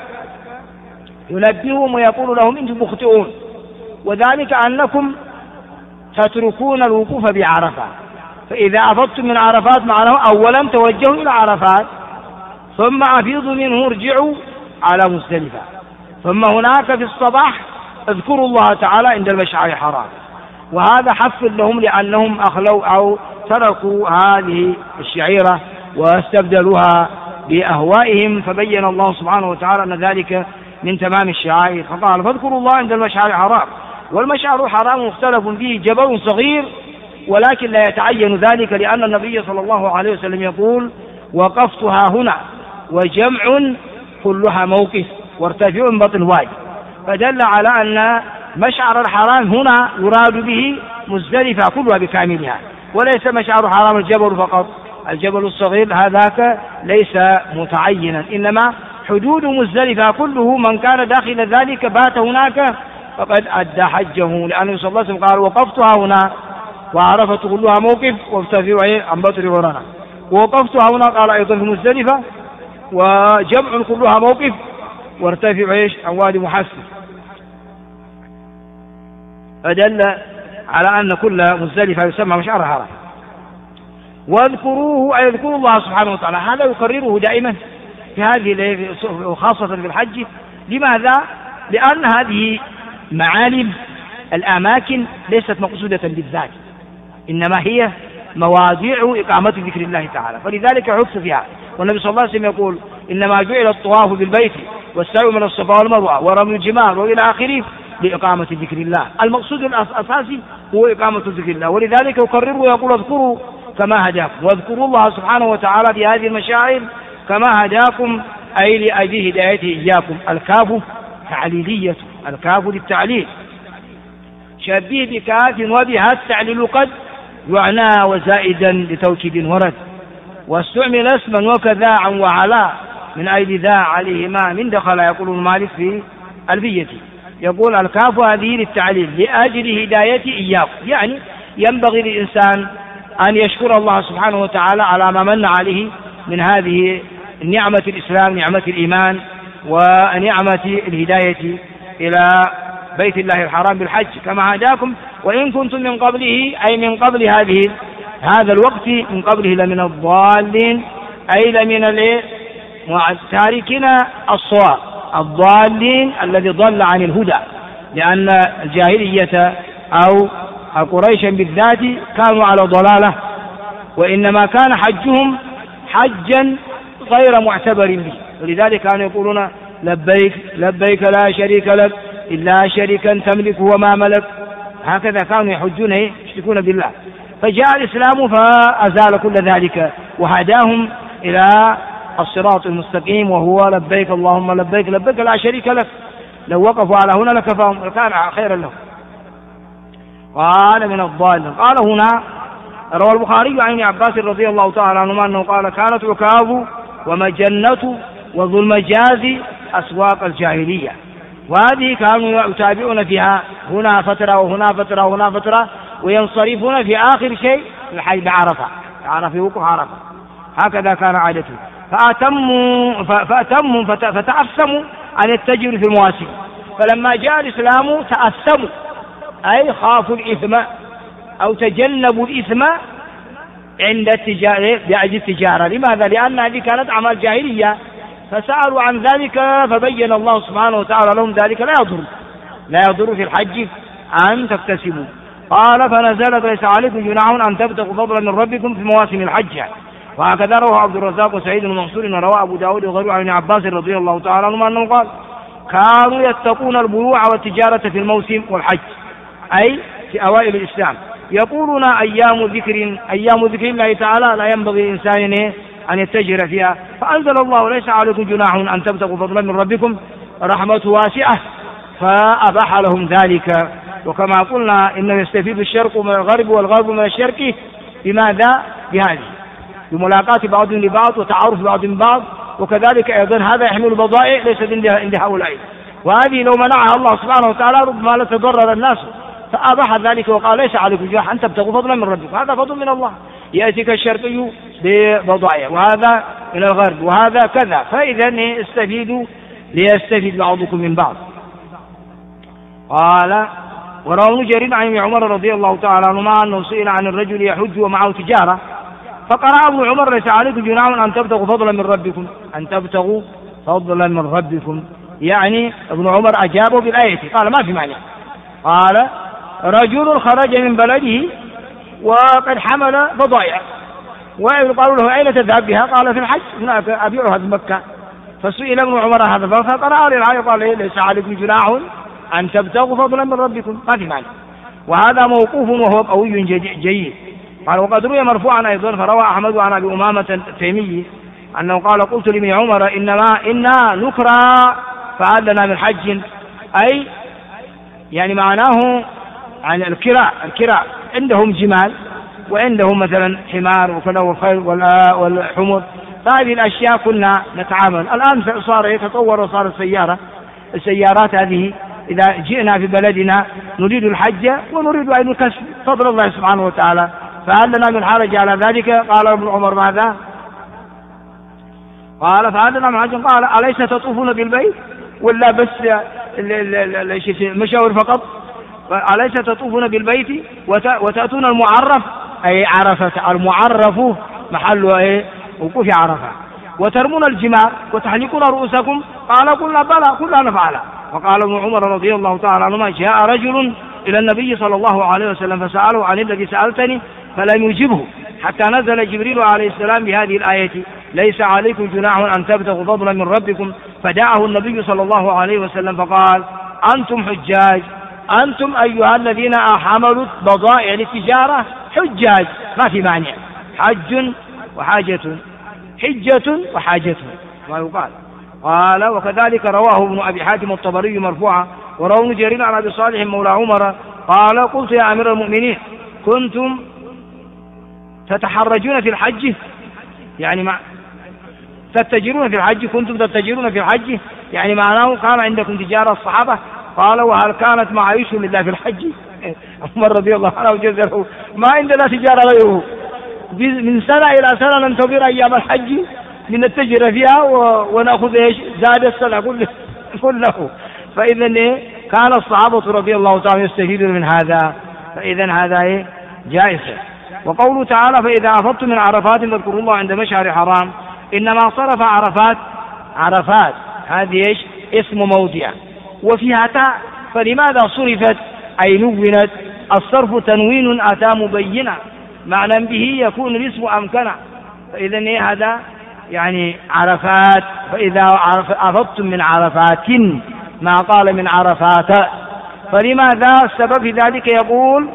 Speaker 1: ينبههم ويقول لهم: أنتم مخطئون، وذلك أنكم تتركون الوقوف بعرفة. فإذا أفضتم من عرفات معناه أولا توجهوا إلى عرفات، ثم أفيضوا منه ارجعوا على مزدلفة، ثم هناك في الصباح اذكروا الله تعالى عند المشعر الحرام. وهذا حف لهم لأنهم أخلوا أو تركوا هذه الشعيرة واستبدلوها بأهوائهم، فبين الله سبحانه وتعالى أن ذلك من تمام الشعائر، فقال: فاذكروا الله عند المشعر الحرام. والمشعر الحرام مختلف فيه جبل صغير، ولكن لا يتعين ذلك، لأن النبي صلى الله عليه وسلم يقول: وقفتها هنا وجمع كلها موقف وارتفع بطن وادي، فدل على أن مشعر الحرام هنا يراد به مزدلفة كلها بكاملها، وليس مشعر الحرام الجبل فقط. الجبل الصغير هذاك ليس متعينا، إنما حدود مزدلفة كله، من كان داخل ذلك بات هناك فقد أدى حجه، لأنه صلى الله عليه وسلم قال: وقفتها هنا وعرفة كلها موقف وارتفع عن بطن ورانا. ووقفتها هنا قال أيضا في مزدلفة، وجمع كلها موقف وارتفع عن وادي محسن، فدل على أن كل مزدلفة يسمى مشعر الحرام. واذكروه أي اذكروا الله سبحانه وتعالى، هذا يكرره دائما في هذه وخاصة في الحج. لماذا؟ لأن هذه معالم الأماكن ليست مقصودة بالذات، إنما هي مواضيع إقامة ذكر الله تعالى، فلذلك حث فيها. والنبي صلى الله عليه وسلم يقول: إنما جعل الطواف بالبيت والسعي من الصفا والمروة ورمي الجمار وإلى آخره لإقامة ذكر الله. المقصود الأساسي هو إقامة ذكر الله، ولذلك يكرر ويقول: اذكروا كما هداكم، واذكروا الله سبحانه وتعالى في هذه المشاعر كما هداكم، أي لأجل هدايته إياكم. الكاف تعليلية، الكاف للتعليل، شبيه بكاف وبها التعليل قد يعنى وزائدا لتوكيد ورد، واستعمل اسما وكذا عن وعلى من أجل ذا عليهما من دخل. يقول المالك في ألفية، يقول: الكاف هذه للتعليل لأجل هداية إياكم، يعني ينبغي للإنسان أن يشكر الله سبحانه وتعالى على ما من عليه من هذه نعمة الإسلام، نعمة الإيمان، ونعمة الهداية إلى بيت الله الحرام بالحج كما هداكم، وإن كنتم من قبله أي من قبل هذا الوقت من قبله لمن الضالين، أي لمن تاركين الصواب، الضالين الذي ضل عن الهدى، لأن الجاهلية أو قريشا بالذات كانوا على ضلالة، وإنما كان حجهم حجا غير معتبر به، ولذلك كانوا يقولون لبيك لبيك لا شريك لك إلا شريكا تملكه وما ملك، هكذا كانوا يحجون يشركون بالله. فجاء الإسلام فأزال كل ذلك وهداهم إلى الصراط المستقيم، وهو لبيك اللهم لبيك لبيك لا شريك لك، لو وقفوا على هنا لكفاهم وكان خيرا لهم. قال من الضالين. قال هنا روى البخاري عن ابن عباس رضي الله تعالى عنهما أنه قال كانت عكاظ ومجنة وذو المجاز أسواق الجاهلية، وهذه كانوا يتابعون فيها هنا فترة وهنا فترة وهنا فترة، وينصرفون في آخر شيء الحج بعرفة، عرفة وقوف عرفة، هكذا كان عادته. فأتموا فتأثموا أن يتجروا في المواسم، فلما جاء الإسلام تأثموا أي خافوا الإثم أو تجنبوا الإثم عند التجارة بأجل التجارة. لماذا؟ لأن هذه كانت أعمال جاهلية، فسألوا عن ذلك فبين الله سبحانه وتعالى لهم ذلك لا يضر في الحج أن تكتسبوا. قال فنزلت ليس عليكم جناح أن تبتغوا فضلا من ربكم في مواسم الحج، وهكذا روى عبد الرزاق وسعيد المنصور وروى أبو داود وغيره عن ابن عباس رضي الله تعالى عنهما أنه قال كانوا يتقون البيوع والتجارة في الموسم والحج، أي في أوائل الإسلام، يقولون أيام ذكر الله تعالى لا ينبغي للإنسان أن يتجر فيها، فأنزل الله ليس عليكم جناح أن تبتغوا فضلا من ربكم رحمة واسعة فأباح لهم ذلك. وكما قلنا إنه يستفيد الشرق من الغرب والغرب من الشرق، بماذا؟ بهذه، بملاقاة بعضهم لبعض وتعارف بعضهم بعض، وكذلك أيضا هذا يحمل بضائع ليست عند هؤلاء، وهذه لو منعها الله سبحانه وتعالى ربما لتضرر الناس، فأباح ذلك وقال ليس عليكم جناح أن تبتغوا فضلا من ربكم، هذا فضل من الله، يأتيك الشرقي ببضائع وهذا من الغرب وهذا كذا، فإذا ليستفيد بعضكم من بعض. قال وروى جرير عن ابن عمر رضي الله تعالى عنهما أنه سئل عن الرجل يحج ومعه تجارة، فقرأ ابن عمر ليس عليكم جناح أن تبتغوا فضلا من ربكم، أن تبتغوا فضلا من ربكم، يعني ابن عمر أجابه بالآية، قال ما في معنى. قال رجل خرج من بلده وقد حمل بضائع، وقالوا له أين تذهب بها؟ قال في الحج، هناك أبيعها بمكة. فسئل ابن عمر هذا فقرأ للآية قال ليس عليكم جناح أن تبتغوا فضلا من ربكم، ما في معنى. وهذا موقوف وهو قوي جيد. قال وقد روي مرفوعا أيضا، فروى أحمد عن أبي أمامة التيمي أنه قال قلت لابن عمر إنا نكرى فعلنا من حج، أي يعني معناه عن الكراء عندهم جمال وعندهم مثلا حمار وكذا والخيل والحمر، فهذه الأشياء كنا نتعامل. الآن صار يتطور وصار السيارات هذه إذا جئنا في بلدنا نريد الحج ونريد أن نكسب فضل الله سبحانه وتعالى، فهل لنا من حرج على ذلك؟ قال ابن عمر ماذا؟ قال فهل لنا من حرج؟ قال أليس تطوفون بالبيت ولا بس مشاور فقط؟ أليس تطوفون بالبيت وتأتون المعرف، أي عرفة، المعرف محل وقوف عرفة، وترمون الجمار وتحلقون رؤوسكم؟ قال قلنا بلى كلنا نفعل. وقال ابن عمر رضي الله تعالى عنهما جاء رجل إلى النبي صلى الله عليه وسلم فسأله عن الذي سألتني فلم يجبه، حتى نزل جبريل عليه السلام بهذه الآية ليس عليكم جناح أن تبتغوا فضلا من ربكم، فدعه النبي صلى الله عليه وسلم فقال أنتم حجاج، أنتم أيها الذين حملوا بضائع للتجارة حجاج، ما في مانع، حج وحاجة، حجة وحاجة ما يقال. قال وكذلك رواه ابن أبي حاتم الطبري مرفوعا، ورواه جرير عن أبي صالح مولى عمر قال قلت يا أمير المؤمنين كنتم تتحرجون في الحج، يعني تتجرون في الحج، كنتم تتجرون في الحج، يعني معناه كان عندكم تجارة الصحابة؟ قال وهل كانت معايشهم لله في الحج؟ عمر رضي الله عنه جزره ما عندنا تجارة غيره، من سنة إلى سنة ننتظر أيام الحج لنتجر فيها ونأخذ زاد السنة كله. فإذا كان الصحابة رضي الله تعالى يستفيدون من هذا، فإذا هذا جائز. وقوله تعالى فإذا أفضتم من عرفات فاذكروا الله عند مشعر الحرام، إنما صرف عرفات هذه اسم موضع وفيها تاء، فلماذا صرفت أي نونت؟ الصرف تنوين أتى مبينا معنى به يكون الاسم أمكنا. فإذا هذا يعني عرفات، فإذا أفضتم من عرفات ما قال من عرفات. فلماذا؟ السبب في ذلك يقول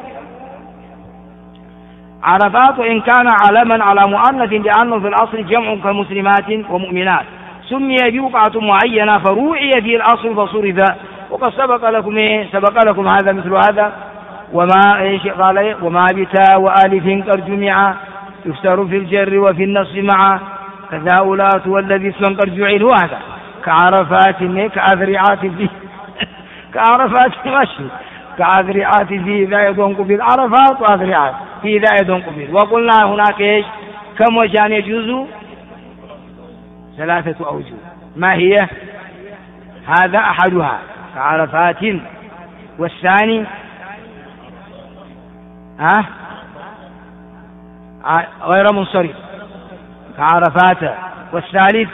Speaker 1: عرفات إن كان علما على مؤنث لأنه في الأصل جمع كمسلمات ومؤمنات، سمي بوقعة معينة فروعي في الأصل فصرف. وقد سبق لكم هذا مثل هذا. وما قال وما بتاء وآلف قد جمع يكسر في الجر وفي النصب معا كذاؤلات والذي اسما قد جعل هذا كعرفات كأذرعات فيه كعرفات ماشي كأذرعات فيه إذا يدون قبيل عرفات وأذرعات فيه إذا يدون قبيل. وقلنا هناك كم وجه يجوز؟ 3 أوجه. ما هي؟ هذا أحدها كعرفات، والثاني غير منصرف كعرفات، والثالث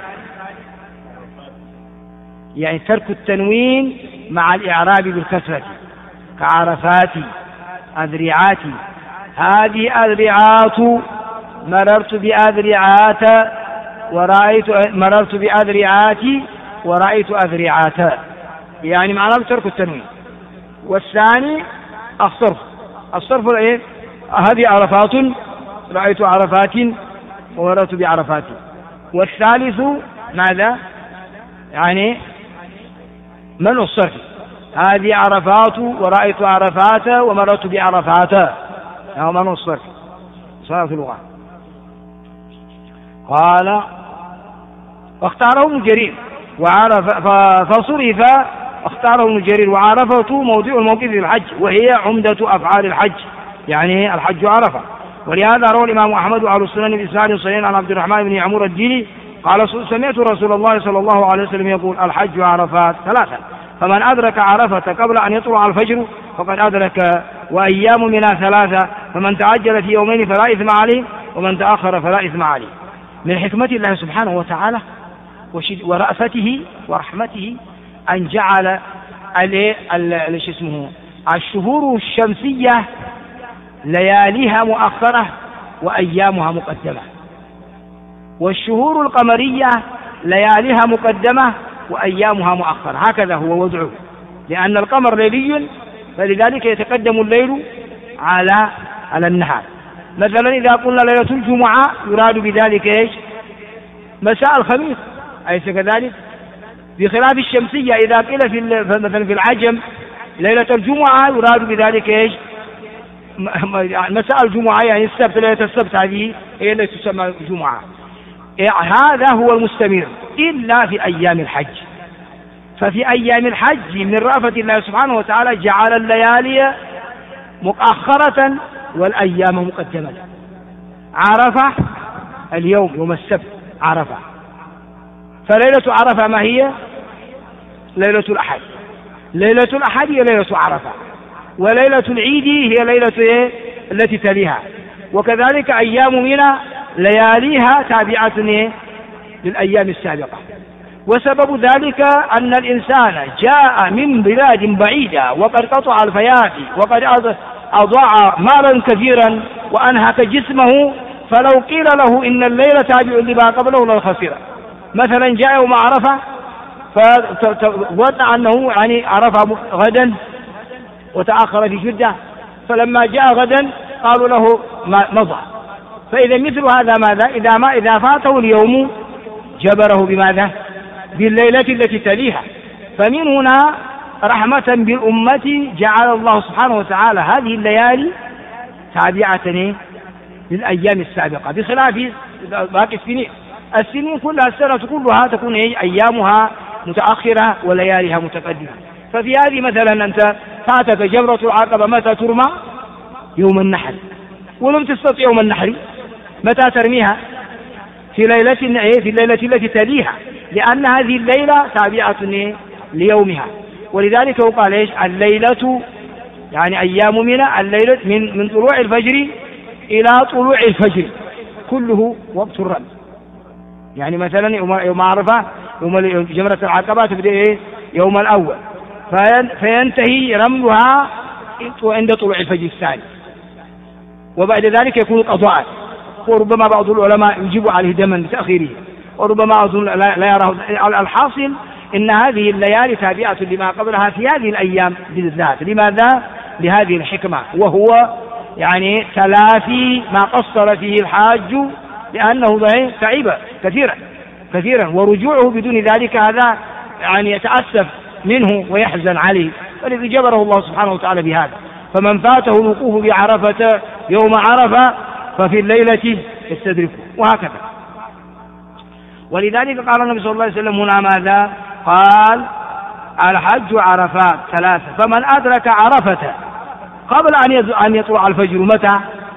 Speaker 1: يعني ترك التنوين مع الإعراب بالكسرة كعرفات أذرعات. هذه أذرعات مررت بأذرعات مررت بأذرعات ورأيت أذرعات، يعني معناه ترك التنوين. والثاني الصرف هذه عرفات رأيت عرفات ومررت بعرفات. والثالث ماذا؟ يعني منع الصرف، هذه عرفات ورأيت عرفات ومررت بعرفات، هذا منع الصرف صارت اللغة. قال واختاره ابن جرير فصرف اختاره ابن جرير وعرفته موضع الموقف في الحج وهي عمدة أفعال الحج، يعني الحج عرفة. ولهذا روى الإمام أحمد وأهل السنن بإسناد صحيح عن عبد الرحمن بن عمرو الديني قال سمعت رسول الله صلى الله عليه وسلم يقول الحج عرفات 3، فمن أدرك عرفة قبل أن يطلع الفجر فقد أدرك، وأيام منها 3، فمن تعجل في يومين فلا إثم عليه ومن تأخر فلا إثم عليه. من حكمة الله سبحانه وتعالى ورأفته ورحمته أن جعل الشهور الشمسية لياليها مؤخرة وأيامها مقدمة، والشهور القمرية لياليها مقدمة وأيامها مؤخرة، هكذا هو وضعه، لأن القمر ليلي فلذلك يتقدم الليل على النهار. مثلا إذا قلنا ليلة الجمعة يراد بذلك مساء الخميس، أليس كذلك؟ بخلاف الشمسية إذا قيل مثلا في العجم ليلة الجمعة يراد بذلك مساء الجمعة، يعني السبت، ليلة السبت هذه هي التي تسمى الجمعة. هذا هو المستمر إلا في أيام الحج. ففي أيام الحج من رأفة الله سبحانه وتعالى جعل الليالي مؤخرة والأيام مقدمة. عرفة اليوم يوم السبت عرفة، فليلة عرفة ما هي؟ ليلة الأحد. ليلة الأحد هي ليلة عرفة، وليلة العيد هي ليلة التي تليها، وكذلك أيام منى لياليها تابعة للأيام السابقة. وسبب ذلك أن الإنسان جاء من بلاد بعيدة وقد قطع الفيافي وقد أضاع مالا كثيرا وأنهك جسمه، فلو قيل له إن الليل تابع لما قبله للخسيرة. مثلا جاء يوم عرفة فوضع أنه يعني عرفة غدا وتأخر في جدة، فلما جاء غدا قالوا له مضى. فإذا مثل هذا ماذا؟ إذا فاته اليوم جبره بماذا؟ بالليلة التي تليها. فمن هنا رحمة بالأمة جعل الله سبحانه وتعالى هذه الليالي تابعة للأيام السابقة، بخلاف باقي السنين كلها السنة كلها تكون أيامها متأخرة ولياليها متقدمة. ففي هذه مثلا أنت فاتك جمرة العقبة متى ترمى؟ يوم النحر، ولم تستطيع يوم النحر متى ترميها؟ في الليلة التي تليها، لأن هذه الليلة تابعة ليومها. ولذلك يقال إيش؟ الليلة يعني أيام منى، الليلة من طلوع الفجر إلى طلوع الفجر كله وقت الرمي. يعني مثلا يوم عرفة، يوم جمرة العقبة تبدأ يوم الأول، فينتهي رملها عند طلوع الفجر الثاني، وبعد ذلك يكون قضاء. وربما بعض العلماء يجيب عليه دما بتأخيره، وربما بعضهم لا يراه. الحاصل إن هذه الليالي تابعة لما قبلها في هذه الأيام بالذات. لماذا؟ لهذه الحكمة، وهو يعني تلافي ما قصر فيه الحاج، لأنه تعب كثيرا، ورجوعه بدون ذلك هذا يعني يتأسف منه ويحزن عليه، ولذي جبره الله سبحانه وتعالى بهذا. فمن فاته الوقوف بعرفة يوم عرفة ففي الليلة يستدركه، وهكذا. ولذلك قال النبي صلى الله عليه وسلم هنا ماذا؟ قال الحج عرفات ثلاثة، فمن أدرك عرفة قبل أن يطلع الفجر. متى؟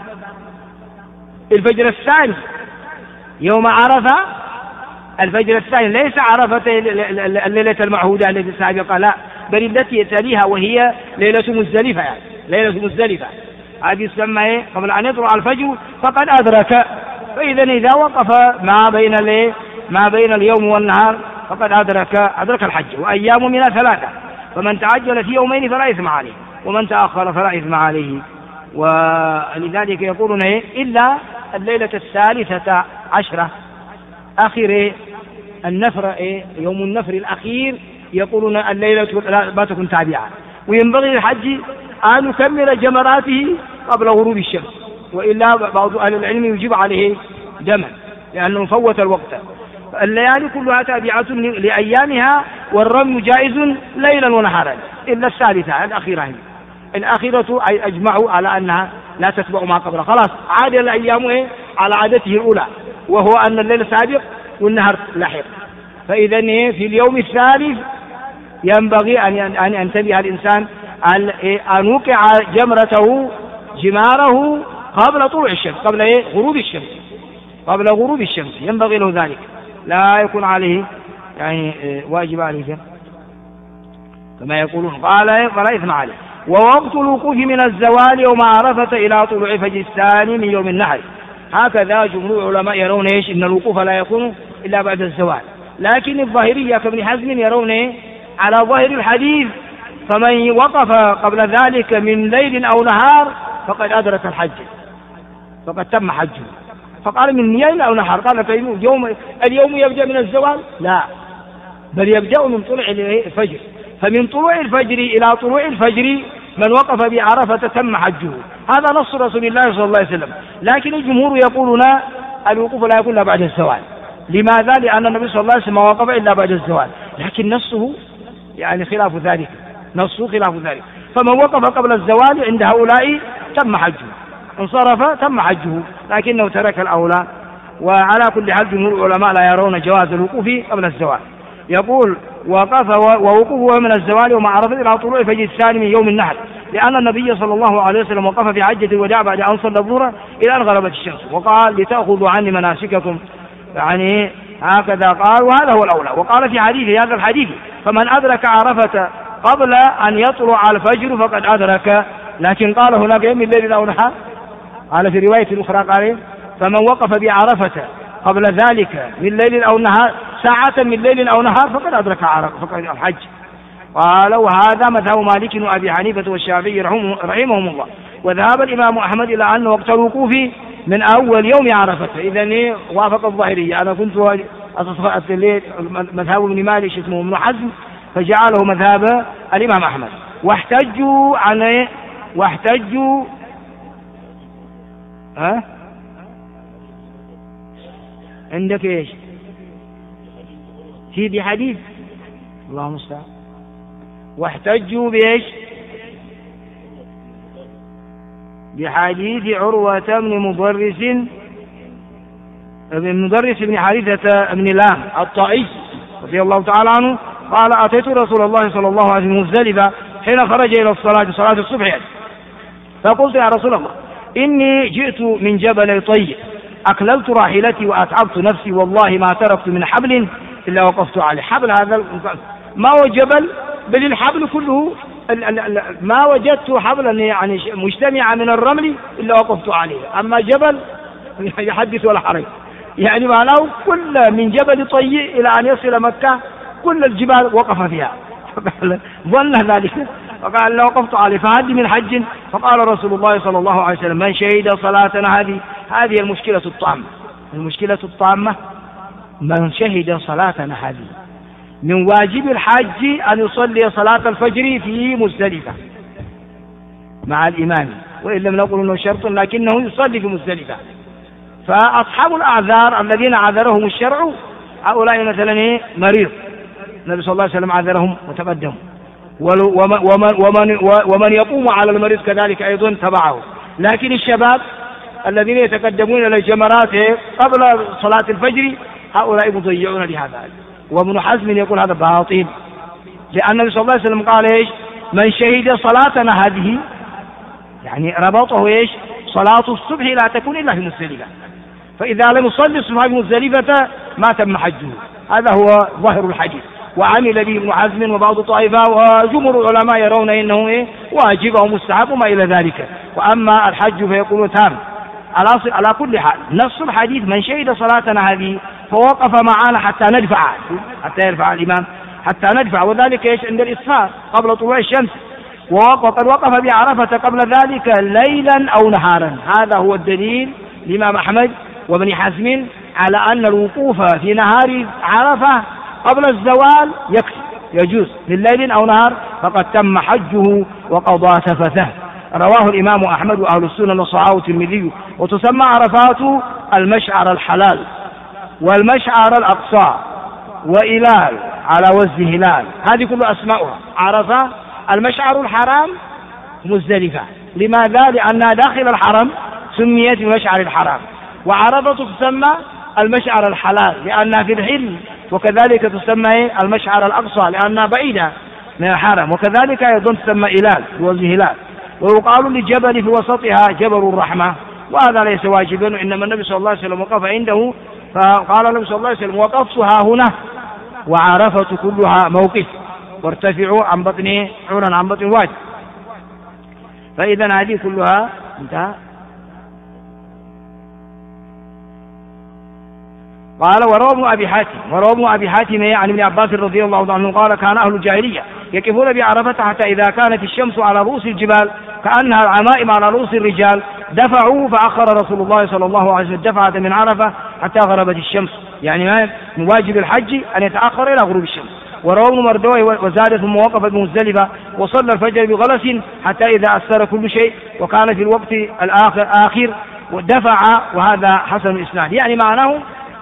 Speaker 1: الفجر الثاني يوم عرفة، الفجر الثاني، ليس عرفة الليلة المعهودة التي سابقة، لا، بل التي تليها وهي ليلة مزدلفة. يعني ليلة مزدلفة هذه تسمى قبل أن يطلع الفجر فقد أدرك. فإذا وقف ما بين اليوم والنهار فقد أدرك الحج. وأيام من ثلاثة، فمن تعجل في يومين فلا إثم عليه، ومن تأخر فلا إثم عليه. ولذلك يقولون إلا الليلة الثالثة عشرة آخر النفر، يوم النفر الأخير، يقولون الليلة لا تكون تابعة. وينبغي للحج أن يكمل جمراته قبل غروب الشمس، وإلا بعض أهل العلم يجيب عليه دما لأنه فوت الوقت. الليالي كلها تابعة لأيامها، والرمي جائز ليلا ونهارا إلا الثالثة الأخيرة أي أجمعوا على أنها لا تتبع ما قبلها، خلاص عاد الأيام على عادته الأولى، وهو أن الليل سابق والنهار لاحق. فإذا في اليوم الثالث ينبغي أن ينتبه الإنسان أن يوقع جماره قبل طلوع الشمس، قبل غروب الشمس ينبغي له ذلك، لا يكون عليه يعني واجب عليه كما يقولون. قال فلا إثم عليه. ووقت الوقوف من الزوال يوم عرفة إلى طلوع الفجر الثاني من يوم النحر. هكذا جمهور العلماء يرون إن الوقوف لا يكون إلا بعد الزوال، لكن الظاهرية كابن حزم يرون على ظاهر الحديث فمن وقف قبل ذلك من ليل أو نهار فقد أدرك الحج، فقد تم حجه. فقال من ليل أو نهار، قال اليوم يبدأ من الزوال؟ لا، بل يبدأ من طلوع الفجر. فمن طلوع الفجر إلى طلوع الفجر من وقف بعرفة تم حجه. هذا نص رسول الله صلى الله عليه وسلم. لكن الجمهور يقولون الوقوف لا يكون إلا بعد الزوال. لماذا؟ لأن النبي صلى الله عليه وسلم وقف إلا بعد الزوال، لكن نصه يعني خلاف ذلك، فمن وقف قبل الزوال عند هؤلاء تم حجه، انصرف تم حجه، لكنه ترك الأولى. وعلى كل حال جمهور العلماء لا يرون جواز الوقوف قبل الزوال. يقول وقف ووقوفه من الزوال وما عرفت إلى طلوع الفجر الثاني من يوم النحر، لأن النبي صلى الله عليه وسلم وقف في حجة الوداع بعد أن صلى الظهر إلى أن غربت الشمس، وقال لتأخذوا عني مناسككم، يعني هكذا قال، وهذا هو الأولى. وقال في حديث هذا الحديث فمن أدرك عرفة قبل أن يطلع الفجر فقد أدرك، لكن قال هناك يوم الليل أو نهار، قال في رواية أخرى قال فمن وقف بعرفة قبل ذلك من ليل أو نهار ساعة من ليل أو نهار فقد أدرك عرفة الحج. قال وهذا مذهب مالك وأبي حنيفة والشافعي رحمهم الله. وذهب الإمام أحمد إلى أن وقت الوقوف من أول يوم عرفة. إذن وافق الظاهرية. أنا كنت مذهب ابن مالك اسمه ابن حزم فجعله مذهب الإمام أحمد. واحتجوا عندك ايش في حديث اللهم المستعان. واحتجوا بايش؟ بحديث عروة بن مدرس بن حارثة بن لام الطائي رضي الله تعالى عنه قال أتيت رسول الله صلى الله عليه وسلم مزدلفة حين خرج إلى صلاة الصبح، فقلت يا رسول الله إني جئت من جبل طيب أكللت راحلتي وأتعبت نفسي والله ما تركت من حبل إلا وقفت عليه. حبل هذا ما هو جبل، بل الحبل كله ما وجدت حبلا يعني مجتمعا من الرمل إلا وقفت عليه. أما جبل يحدث ولا حرج، يعني معناه كل من جبل طي إلى أن يصل مكة كل الجبال وقف فيها. ظن ذلك فقال لو وقفت عليه فهدي من حج. فقال رسول الله صلى الله عليه وسلم من شهد صلاتنا هذه المشكلة الطامة. المشكلة الطامة من شهد صلاتنا هذه. من واجب الحج أن يصلي صلاة الفجر في مزدلفة مع الإمام، وإن لم نقل أنه شرط لكنه يصلي في مزدلفة. فأصحاب الأعذار الذين عذرهم الشرع هؤلاء مثلا مريض، النبي صلى الله عليه وسلم عذرهم وتقدموا، ومن يقوم على المريض كذلك أيضا تبعه. لكن الشباب الذين يتقدمون إلى الجمرات قبل صلاة الفجر هؤلاء مضيعون لهذا. وابن حزم يقول هذا باطل، لأن النبي صلى الله عليه وسلم قال إيش؟ من شهد صلاتنا هذه، يعني ربطه إيش؟ صلاة الصبح لا تكون إلا في مزدلفة، فإذا لم يصلي الصبح في مزدلفة ما تم حجه. هذا هو ظاهر الحديث، وعمل به ابن حزم وبعض الطائفة، وجمهور العلماء يرون إنه واجب أو مستحب وما إلى ذلك. وأما الحج فيقول تام. على كل حال نص الحديث من شهد صلاتنا هذه فوقف معنا حتى ندفع، حتى يرفع الإمام حتى ندفع، وذلك إيش؟ عند الإسفار قبل طلوع الشمس. وقد وقف بعرفة قبل ذلك ليلا أو نهارا. هذا هو الدليل لإمام أحمد وابن حزم على أن الوقوف في نهار عرفة قبل الزوال يكفي، يجوز من ليل أو نهار فقد تم حجه وقضى تفثه. رواه الإمام أحمد وأهل السنن وصححه الترمذي. وتسمى عرفات المشعر الحلال والمشعر الأقصى وإلال على وزن هلال، هذه كل أسماؤها. عرفة المشعر الحرام مزدلفة، لماذا؟ لأنها داخل الحرم سميت بمشعر الحرام. وعرفة تسمى المشعر الحلال لأنها في الحل، وكذلك تسمى المشعر الأقصى لأنها بعيدة من الحرم، وكذلك أيضا تسمى إلال بوزن هلال. ويقال للجبل في وسطها جبل الرحمة، وهذا ليس واجبا، إنما النبي صلى الله عليه وسلم وقف عنده فقال النبي صلى الله عليه وسلم وقفتها هنا وعرفة كلها موقف وارتفعوا عن بطن عونا عن بطن واد. فإذا هذه كلها انتهى. قال وروى ابن ابي حاتم عن ابن عباس رضي الله عنه قال كان اهل الجاهليه يقفون بعرفه حتى اذا كانت الشمس على رؤوس الجبال كانها العمائم على رؤوس الرجال دفعوا فاخر رسول الله صلى الله عليه وسلم دفعه من عرفه حتى غربت الشمس، يعني من واجب الحج ان يتاخر الى غروب الشمس. وروى ابن مردويه وزاد ثم وقف بمزدلفه وصلى الفجر بغلس حتى اذا اثر كل شيء وكان في الوقت الاخر ودفع، وهذا حسن الاسناد. يعني معناه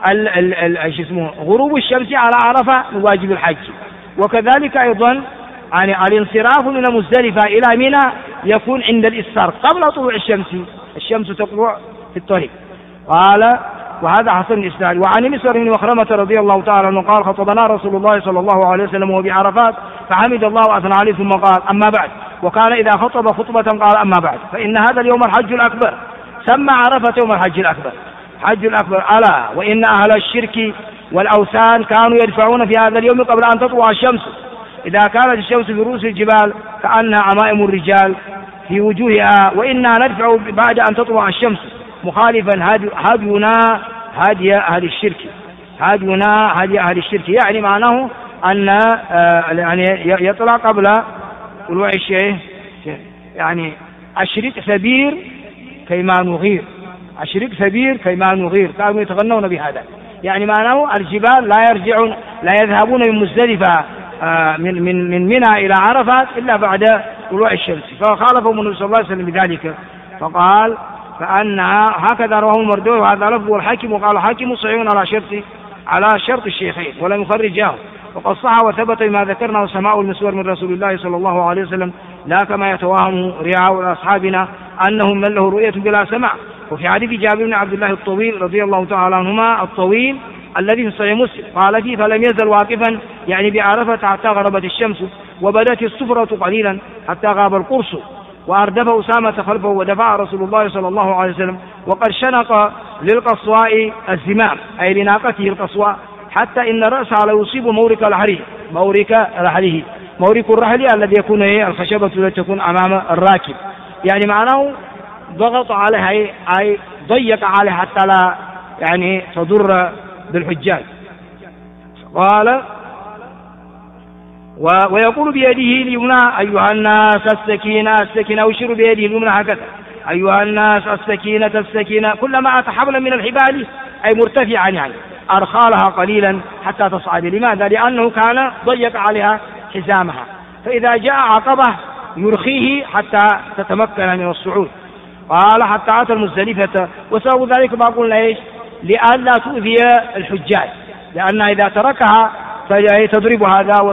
Speaker 1: غروب الشمس على عرفة من واجب الحج. وكذلك أيضا يعني الانصراف من مزدلفة إلى منى يكون عند الإسفار قبل طلوع الشمس تطلع في الطريق. قال وهذا حسن الإسناد. وعن مسعر بن مخرمة رضي الله تعالى عنه قال خطبنا رسول الله صلى الله عليه وسلم وهو بعرفات فحمد الله وأثنى عليه ثم قال أما بعد، وكان إذا خطب خطبة قال أما بعد فإن هذا اليوم الحج الأكبر، سمى عرفة يوم الحج الأكبر. حج الأكبر ألا وإن أهل الشرك والأوثان كانوا يدفعون في هذا اليوم قبل أن تطلع الشمس، إذا كانت الشمس في رؤوس الجبال كأنها عمائم الرجال في وجوهها، وإنا ندفع بعد أن تطلع الشمس مخالفا هدينا هدي أهل الشرك، هدينا هدي أهل الشرك، يعني معناه أن يعني يطلع قبل طلوع الشيء، يعني أشرك ثبير كيما نغير، أشرك ثبير كيما نغير، كانوا يتغنون بهذا. يعني معناه الجبال لا يذهبون من مزدلفة من منى إلى عرفات إلا بعد طلوع الشمس، فخالفهم النبي صلى الله عليه وسلم بذلك. فقال فأنها هكذا رواه المردوي وهذا لفظ الحاكم، وقال الحاكم صحيح على شرط الشيخين ولم يخرجاه، وقد صح وثبت ما ذكرنا وسماء المسور من رسول الله صلى الله عليه وسلم لا كما يتوهم رعاء أصحابنا أنهم من له رؤية بلا سماع. وفي حديث جابر بن عبد الله الطويل رضي الله تعالى عنهما الطويل الذي في صحيح مسلم قال فيه فلم يزل واقفا يعني بعرفة حتى غربت الشمس وبدت الصفرة قليلا حتى غاب القرص، وأردف أسامة خلفه ودفع رسول الله صلى الله عليه وسلم وقد شنق للقصواء الزمام أي لناقته القصواء، حتى إن رأسها لا يصيب مورك رحله، مورك الرحل الذي يكون الخشبة التي تكون أمام الراكب، يعني معناه ضغط عليها أي ضيق عليها حتى لا يعني تضر بالحجاج. قال ويقول بيده اليمنى أيها الناس السكينة السكينة، ويشير بيده اليمنى هكذا أيها الناس السكينة السكينة، كلما أتى حبلا من الحبال أي مرتفعا يعني أرخالها قليلا حتى تصعد. لماذا؟ لأنه كان ضيق عليها حزامها، فإذا جاء عقبة يرخيه حتى تتمكن من الصعود. قال حتى أتى المزدلفة، وسبب ذلك ما قلنا إيش؟ لئلا تؤذي الحجاج، لأن إذا تركها تضرب هذا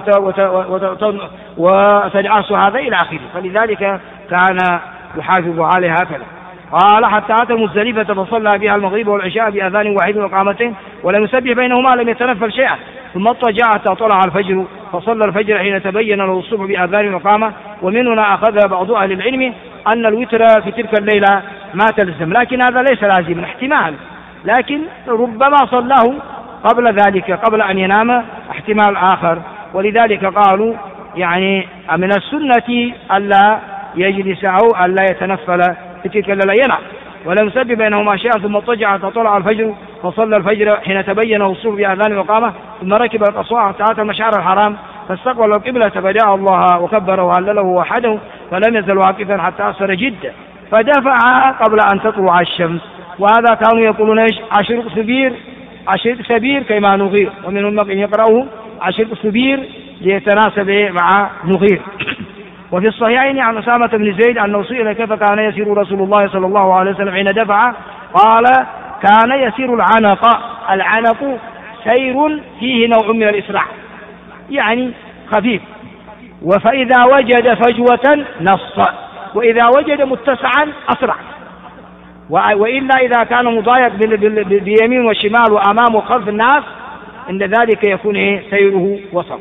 Speaker 1: وتدعس هذا إلى آخره، فلذلك كان يحافظ عليها هكذا. قال حتى أتى المزدلفة فصلى بها المغرب والعشاء بأذان واحد وإقامتين ولم يسبح بينهما، لم يتنفل شيئا، ثم اضطجع حتى طلع الفجر فصلى الفجر حين تبين له الصبح بأذان وإقامة. ومن هنا أخذ بعض أهل العلم أن الوتر في تلك الليلة ما تلزم، لكن هذا ليس لازما، احتمال، لكن ربما صلاه قبل ذلك قبل أن ينام، احتمال آخر. ولذلك قالوا يعني من السنة ألا يجلس أو ألا يتنفل في تلك الليلة، ينام ولم يسبح بينهما شيئا، ثم اضطجع حتى طلع الفجر فصلى الفجر حين تبين له الصبح بأذان وقامة، ثم ركب القصواء حتى أتى المشعر الحرام فاستقبل القبلة فدعا الله وكبر وهلله وحده، فلم يزل واقفا حتى أسفر جدا فدفع قبل أن تطلع الشمس. وهذا كانوا يقولون ايش؟ عشر سبير كما نغير، ومنهم من يقرأه عشر سبير ليتناسب مع نغير. وفي الصحيحين عن أسامة بن زيد أنه سئل كيف كان يسير رسول الله صلى الله عليه وسلم حين دفع، قال كان يسير العنق سير فيه نوع من الإسراع، يعني خفيف، فإذا وجد فجوة نص، وإذا وجد متسعا أسرع، وإلا إذا كان مضايق بيمين وشمال وأمام وخلف الناس عند ذلك يكون سيره وسط.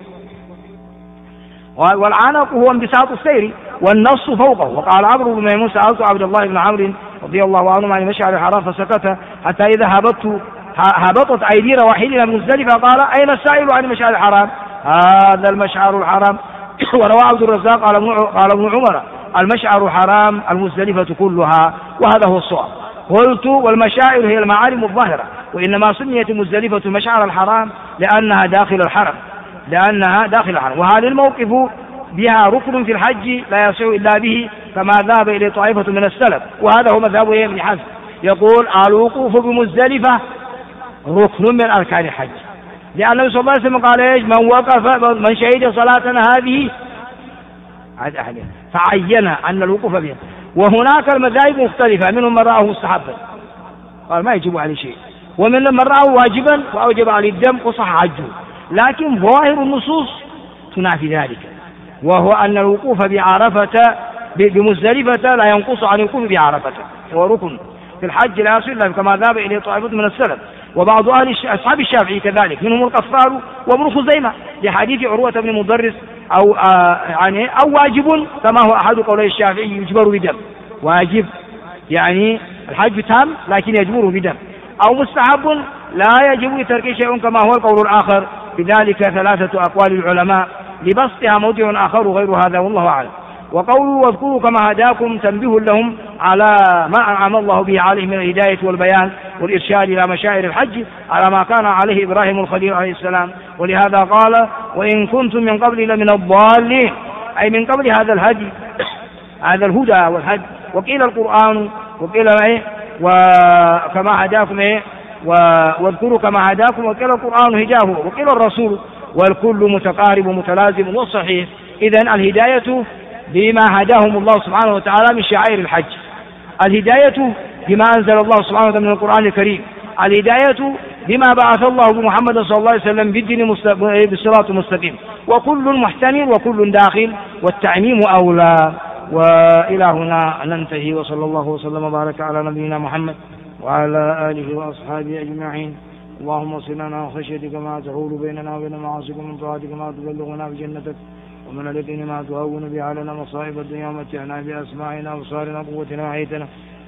Speaker 1: والعنق هو انبساط السير والنص فوقه. وقال عمرو بن ميمون سألت عبد الله بن عمرو رضي الله عنه عن المشعر الحرام فسكت حتى إذا هبطت أيدي رواحلنا من مزدلفة قال أين السائل عن المشعر الحرام؟ هذا المشعر الحرام. وروى عبد الرزاق قال ابن عمر المشعر حرام المزدلفة كلها، وهذا هو الصواب. قلت والمشاعر هي المعالم الظاهرة، وإنما سميت مزدلفة المشعر الحرام لأنها داخل الحرم، وهذا الموقف بها ركن في الحج لا يصح إلا به، كما ذهب إليه طائفة من السلف، وهذا هو مذهب ابن حزم، يقول الوقوف بمزدلفة ركن من أركان الحج، لأن النبي صلى الله عليه وسلم قال ايش؟ من شهد صلاتنا هذه فعين أن الوقوف بها. وهناك المذاهب مختلفة، منهم من رآه مستحبا قال ما يجب عليه شيء، ومن من رآه واجبا وأوجب عليه الدم وصح حجه، لكن ظواهر النصوص تنافي ذلك، وهو أن الوقوف بعرفة بمزدلفة لا ينقص عن الوقوف بعرفة، هو ركن في الحج لا يصل إلا كما ذهب إليه طائفة من السلف، وبعض أصحاب الشافعي كذلك، منهم القفار وابن خزيمة لحديث عروة بن مدرس أو واجب كما هو أحد قولي الشافعي يجبر بدم، واجب يعني الحج تام لكن يجبره بدم، أو مستحب لا يجب ترك شيء كما هو القول الآخر. بذلك ثلاثة أقوال العلماء لبسطها موضع آخر غير هذا والله أعلم. وقولوا واذكروا كما هداكم تنبيه لهم على ما أنعم الله به عليه من الهداية والبيان والإرشاد إلى مشاعر الحج على ما كان عليه إبراهيم الخليل عليه السلام. ولهذا قال وإن كنتم من قبل لمن الضالين، أي من قبل هذا الهدي، هذا الهدى والهدي. وقيل القرآن، وقيل وكما هداكم واذكروا كما هداكم، وقيل القرآن هداه، وقيل الرسول، والكل متقارب ومتلازم والصحيح. إذن الهداية بما هداهم الله سبحانه وتعالى من شعائر الحج، الهداية بما أنزل الله سبحانه وتعالى من القرآن الكريم، الهداية بما بعث الله بمحمد صلى الله عليه وسلم بالدين بالصراط المستقيم، وكل محتمل وكل داخل، والتعميم أولى. وإلى هنا ننتهي، وصلى الله وسلم وبارك على نبينا محمد وعلى آله وأصحابه أجمعين. اللهم صل لنا خشيتك ما تحول بيننا وبين معاصيك، من طاعتك ما تبلغنا بجنتك، ومن اليقين ما تهون به علينا مصائب الدنيا، ومتعنا بأسماعنا وأبصارنا وقوتنا وحيتنا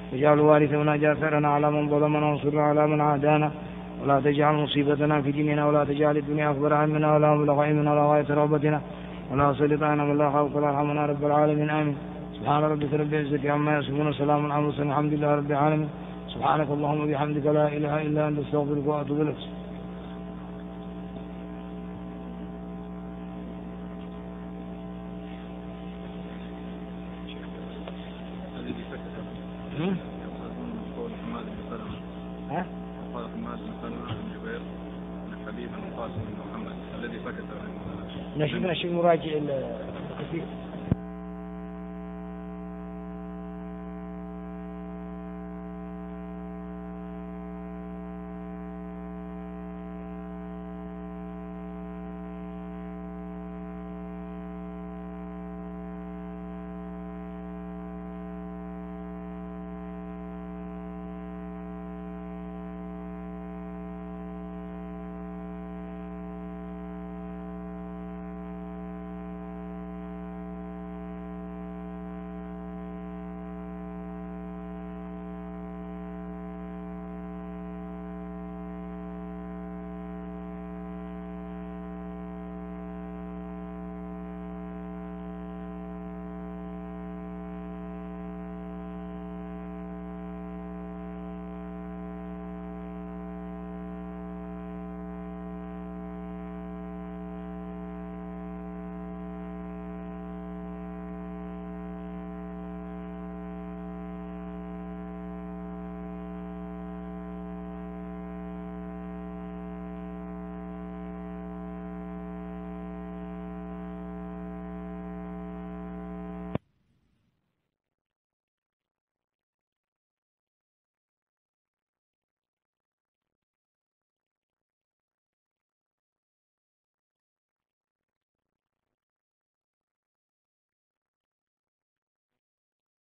Speaker 1: واجعل الوارث منا اجعل ثأرنا على من ظلمنا وانصرنا على من عادانا ولا تجعل مصيبتنا في ديننا ولا تجعل الدنيا أكبر همنا ولا مبلغ علمنا ولا غاية رغبتنا ولا سلط علينا من لا خلق ولا يرحمنا رب العالمين آمين. سبحان ربك رب العزة عما يصفون وسلام على المرسلين الحمد لله رب العالمين. سبحانك اللهم وبحمدك لا إله إلا أنت أستغفرك وأتوب إليك.
Speaker 2: قال حماد بن سلمة بن جبير بن حبيب بن قاسم بن محمد الذي سكت
Speaker 1: نشوف مراجع الكثير.